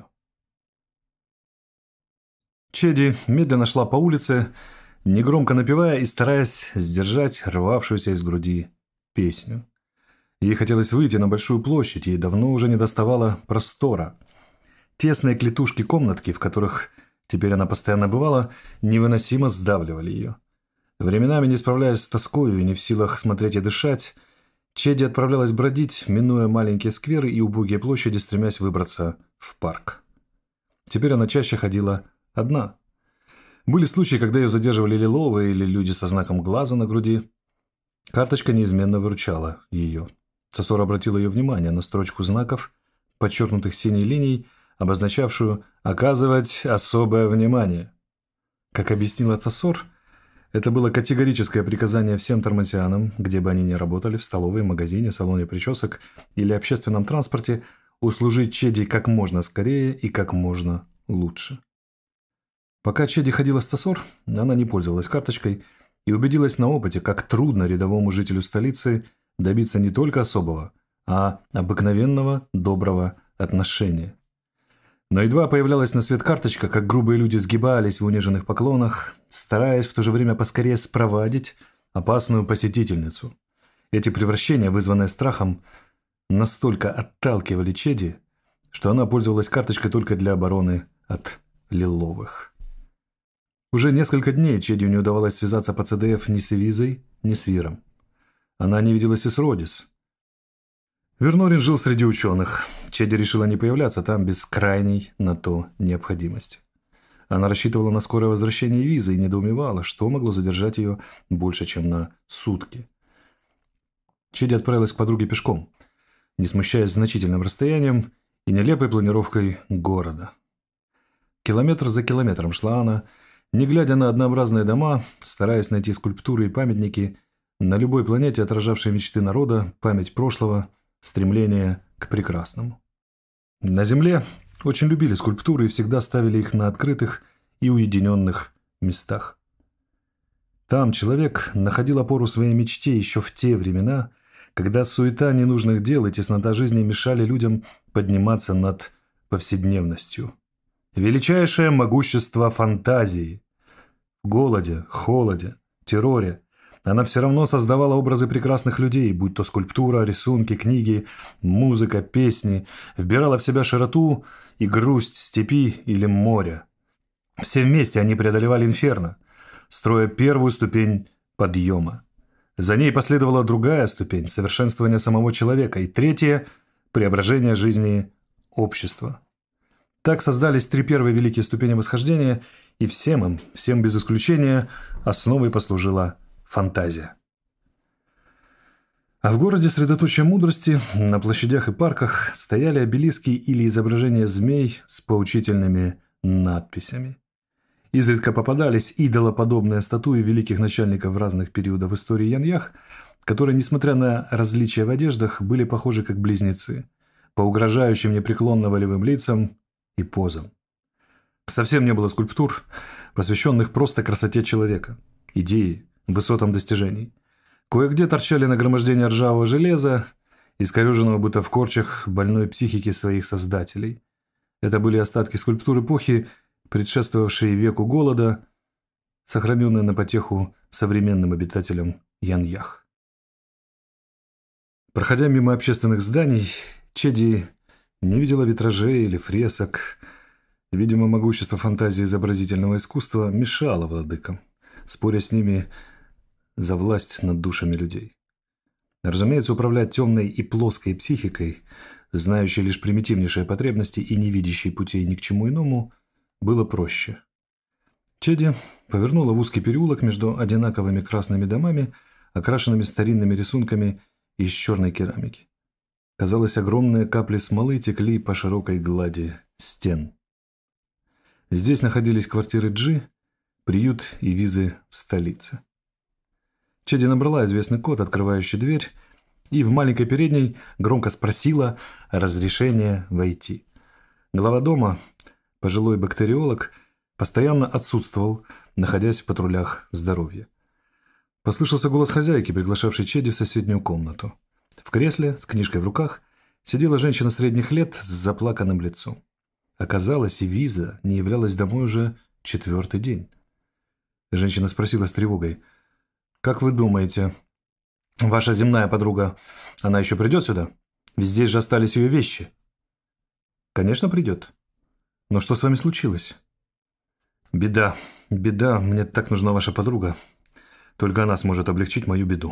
Чеди медленно шла по улице, негромко напевая и стараясь сдержать рвавшуюся из груди песню. Ей хотелось выйти на большую площадь, ей давно уже не доставало простора. Тесные клетушки-комнатки, в которых теперь она постоянно бывала, невыносимо сдавливали ее. Временами, не справляясь с тоскою и не в силах смотреть и дышать, Чеди отправлялась бродить, минуя маленькие скверы и убогие площади, стремясь выбраться в парк. Теперь она чаще ходила одна. Были случаи, когда ее задерживали лиловые или люди со знаком глаза на груди. Карточка неизменно выручала ее. Цесор обратил ее внимание на строчку знаков, подчеркнутых синей линией, обозначавшую «оказывать особое внимание». Как объяснила Цесор, это было категорическое приказание всем тормансианам, где бы они ни работали, в столовой, магазине, салоне причесок или общественном транспорте, услужить Чеди как можно скорее и как можно лучше. Пока Чеди ходила с Цесор, она не пользовалась карточкой и убедилась на опыте, как трудно рядовому жителю столицы добиться не только особого, а обыкновенного доброго отношения. Но едва появлялась на свет карточка, как грубые люди сгибались в униженных поклонах, стараясь в то же время поскорее спровадить опасную посетительницу. Эти превращения, вызванные страхом, настолько отталкивали Чеди, что она пользовалась карточкой только для обороны от лиловых. Уже несколько дней Чеди не удавалось связаться по ЦДФ ни с Эвизой, ни с Виром. Она не виделась и с Родис. Вернорин жил среди ученых. Чеди решила не появляться там без крайней на то необходимости. Она рассчитывала на скорое возвращение Эвизы и недоумевала, что могло задержать ее больше, чем на сутки. Чеди отправилась к подруге пешком, не смущаясь значительным расстоянием и нелепой планировкой города. Километр за километром шла она, не глядя на однообразные дома, стараясь найти скульптуры и памятники, на любой планете отражавшие мечты народа, память прошлого, стремление к прекрасному. На Земле очень любили скульптуры и всегда ставили их на открытых и уединенных местах. Там человек находил опору своей мечте еще в те времена, когда суета ненужных дел и теснота жизни мешали людям подниматься над повседневностью. Величайшее могущество фантазии. В голоде, холоде, терроре она все равно создавала образы прекрасных людей, будь то скульптура, рисунки, книги, музыка, песни, вбирала в себя широту и грусть степи или моря. Все вместе они преодолевали инферно, строя первую ступень подъема. За ней последовала другая ступень – совершенствование самого человека, и третья – преображение жизни общества. Так создались три первые великие ступени восхождения, и всем им, всем без исключения, основой послужила фантазия. А в городе средоточия мудрости, на площадях и парках стояли обелиски или изображения змей с поучительными надписями. Изредка попадались идолоподобные статуи великих начальников разных периодов истории Яньях, которые, несмотря на различия в одеждах, были похожи как близнецы, по угрожающим непреклонно волевым лицам и позам. Совсем не было скульптур, посвященных просто красоте человека, идеи, высотам достижений. Кое-где торчали нагромождения ржавого железа, искореженного будто в корчах больной психики своих создателей. Это были остатки скульптур эпохи, предшествовавшие веку голода, сохраненные на потеху современным обитателям Яньях. Проходя мимо общественных зданий, Чеди не видела витражей или фресок. Видимо, могущество фантазии изобразительного искусства мешало владыкам, споря с ними за власть над душами людей. Разумеется, управлять темной и плоской психикой, знающей лишь примитивнейшие потребности и не видящей путей ни к чему иному, было проще. Чеди повернула в узкий переулок между одинаковыми красными домами, окрашенными старинными рисунками из черной керамики. Казалось, огромные капли смолы текли по широкой глади стен. Здесь находились квартиры Джи, приют и визы в столице. Чеди набрала известный код, открывающий дверь, и в маленькой передней громко спросила разрешения войти. Глава дома, пожилой бактериолог, постоянно отсутствовал, находясь в патрулях здоровья. Послышался голос хозяйки, приглашавшей Чеди в соседнюю комнату. В кресле, с книжкой в руках, сидела женщина средних лет с заплаканным лицом. Оказалось, Эвиза не являлась домой уже четвертый день. Женщина спросила с тревогой: «Как вы думаете, ваша земная подруга, она еще придет сюда? Ведь здесь же остались ее вещи». «Конечно, придет. Но что с вами случилось?» «Беда, беда, мне так нужна ваша подруга. Только она сможет облегчить мою беду».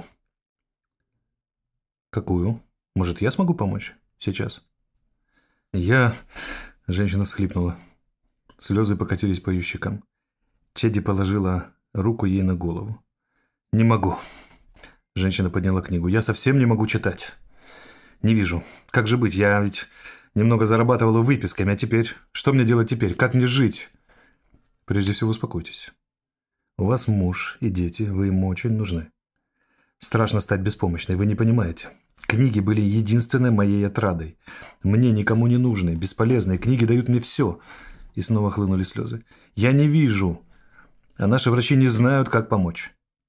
«Какую? Может, я смогу помочь? Сейчас?» «Я...» – женщина всхлипнула. Слезы покатились по ее щекам. Чеди положила руку ей на голову. «Не могу». Женщина подняла книгу. «Я совсем не могу читать. Не вижу. Как же быть? Я ведь немного зарабатывала выписками, а теперь? Что мне делать теперь? Как мне жить?» «Прежде всего, успокойтесь. У вас муж и дети, вы ему очень нужны. Страшно стать беспомощной, вы не понимаете. Книги были единственной моей отрадой. Мне никому не нужны, бесполезные. Книги дают мне все». И снова хлынули слезы. «Я не вижу. А наши врачи не знают, как помочь».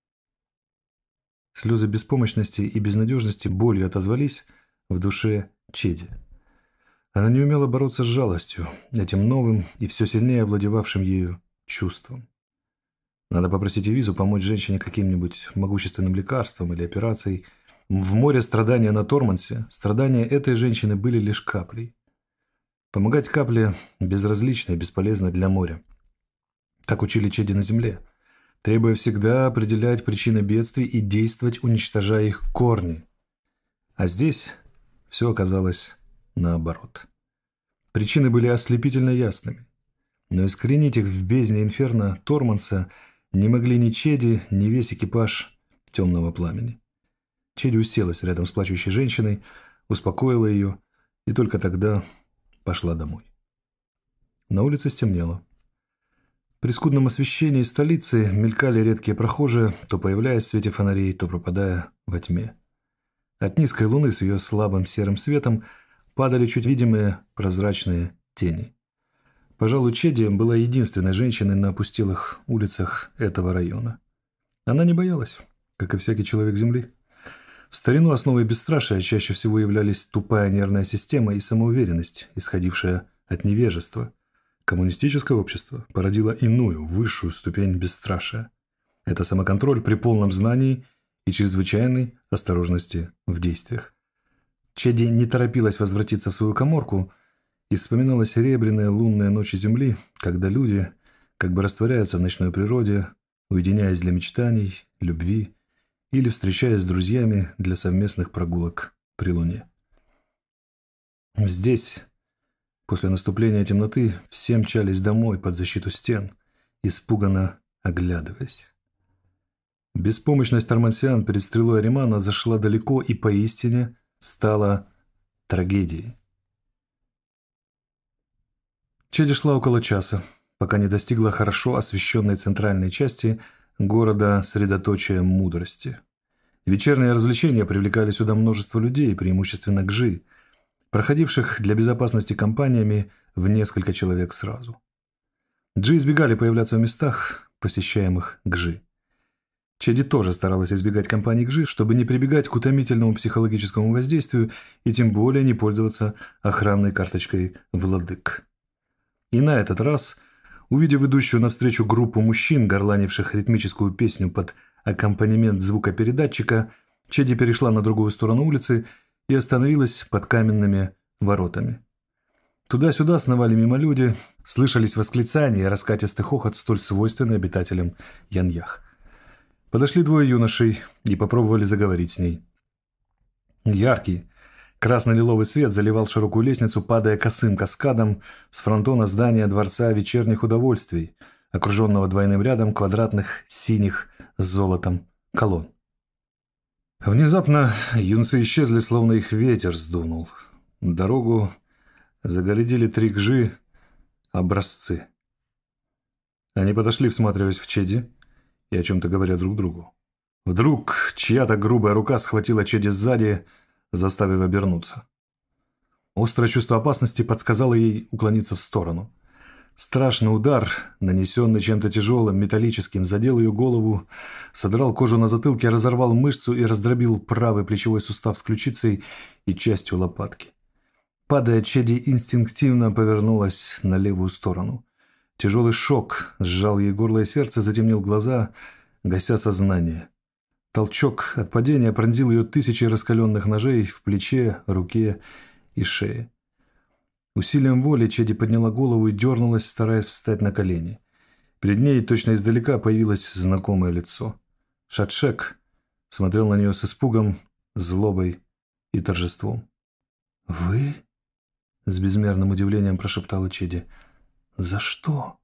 Слезы беспомощности и безнадежности болью отозвались в душе Чеди. Она не умела бороться с жалостью, этим новым и все сильнее овладевавшим ею чувством. Надо попросить Эвизу помочь женщине каким-нибудь могущественным лекарством или операцией. В море страдания на Тормансе страдания этой женщины были лишь каплей. Помогать капле безразлично и бесполезно для моря. Так учили Чеди на земле, требуя всегда определять причины бедствий и действовать, уничтожая их корни. А здесь все оказалось наоборот. Причины были ослепительно ясными, но искоренить их в бездне инферно Торманса не могли ни Чеди, ни весь экипаж темного пламени. Чеди уселась рядом с плачущей женщиной, успокоила ее и только тогда пошла домой. На улице стемнело. При скудном освещении столицы мелькали редкие прохожие, то появляясь в свете фонарей, то пропадая во тьме. От низкой луны с ее слабым серым светом падали чуть видимые прозрачные тени. Пожалуй, Чеди была единственной женщиной на опустелых улицах этого района. Она не боялась, как и всякий человек Земли. В старину основой бесстрашия чаще всего являлись тупая нервная система и самоуверенность, исходившая от невежества. Коммунистическое общество породило иную, высшую ступень бесстрашия. Это самоконтроль при полном знании и чрезвычайной осторожности в действиях. Чеди не торопилась возвратиться в свою каморку и вспоминала серебряные лунные ночи Земли, когда люди как бы растворяются в ночной природе, уединяясь для мечтаний, любви или встречаясь с друзьями для совместных прогулок при луне. Здесь, после наступления темноты, все мчались домой под защиту стен, испуганно оглядываясь. Беспомощность тормансиан перед стрелой Аримана зашла далеко и поистине стала трагедией. Чеди шла около часа, пока не достигла хорошо освещенной центральной части города средоточия мудрости. Вечерние развлечения привлекали сюда множество людей, преимущественно гжи, проходивших для безопасности компаниями в несколько человек сразу. Джи избегали появляться в местах, посещаемых гжи. Чеди тоже старалась избегать компаний гжи, чтобы не прибегать к утомительному психологическому воздействию и тем более не пользоваться охранной карточкой владык. И на этот раз, увидев идущую навстречу группу мужчин, горланивших ритмическую песню под аккомпанемент звукопередатчика, Чеди перешла на другую сторону улицы и остановилась под каменными воротами. Туда-сюда сновали мимо люди, слышались восклицания и раскатистый хохот, столь свойственный обитателям Яньях. Подошли двое юношей и попробовали заговорить с ней. Яркий, красно-лиловый свет заливал широкую лестницу, падая косым каскадом с фронтона здания Дворца вечерних удовольствий, окруженного двойным рядом квадратных синих с золотом колонн. Внезапно юнцы исчезли, словно их ветер сдунул. Дорогу загородили три гжи образцы. Они подошли, всматриваясь в Чеди и о чем-то говоря друг другу. Вдруг чья-то грубая рука схватила Чеди сзади, заставив обернуться. Острое чувство опасности подсказало ей уклониться в сторону. Страшный удар, нанесенный чем-то тяжелым, металлическим, задел ее голову, содрал кожу на затылке, разорвал мышцу и раздробил правый плечевой сустав с ключицей и частью лопатки. Падая, Чеди инстинктивно повернулась на левую сторону. Тяжелый шок сжал ей горло и сердце, затемнил глаза, гася сознание. Толчок от падения пронзил ее тысячи раскаленных ножей в плече, руке и шее. Усилием воли Чеди подняла голову и дернулась, стараясь встать на колени. Перед ней точно издалека появилось знакомое лицо. Шатшек смотрел на нее с испугом, злобой и торжеством. «Вы?» — с безмерным удивлением прошептала Чеди. «За что?»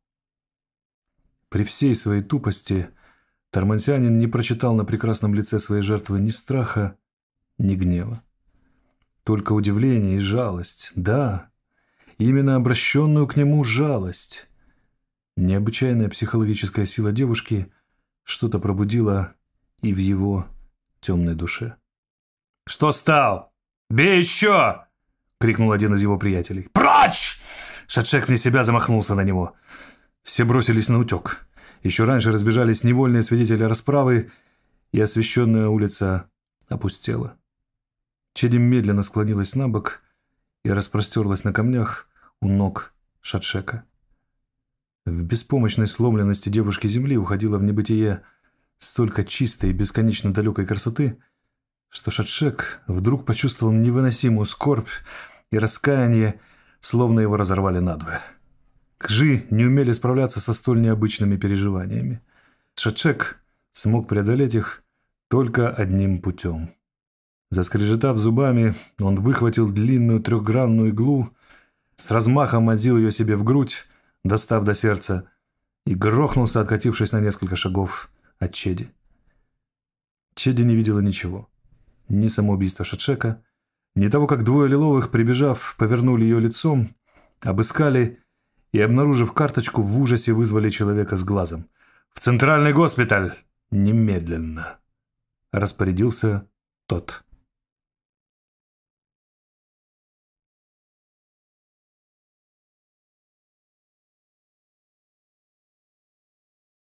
При всей своей тупости тормансианин не прочитал на прекрасном лице своей жертвы ни страха, ни гнева. Только удивление и жалость, да, именно обращенную к нему жалость. Необычайная психологическая сила девушки что-то пробудила и в его темной душе. «Что стал? Бей еще!» — крикнул один из его приятелей. «Прочь!» Шатшек вне себя замахнулся на него. Все бросились на утек. Еще раньше разбежались невольные свидетели расправы, и освещенная улица опустела. Чеди медленно склонилась на бок и распростерлась на камнях у ног Шадшека. В беспомощной сломленности девушки земли уходило в небытие столько чистой и бесконечно далекой красоты, что Шадшек вдруг почувствовал невыносимую скорбь и раскаяние, словно его разорвали надвое. Кжи не умели справляться со столь необычными переживаниями. Шадшек смог преодолеть их только одним путем. Заскрежетав зубами, он выхватил длинную трехгранную иглу, с размахом вонзил ее себе в грудь, достав до сердца, и грохнулся, откатившись на несколько шагов от Чеди. Чеди не видела ничего. Ни самоубийства Шадшека, ни того, как двое лиловых, прибежав, повернули ее лицом, обыскали и, обнаружив карточку, в ужасе вызвали человека с глазом. «В центральный госпиталь! Немедленно!» — распорядился тот.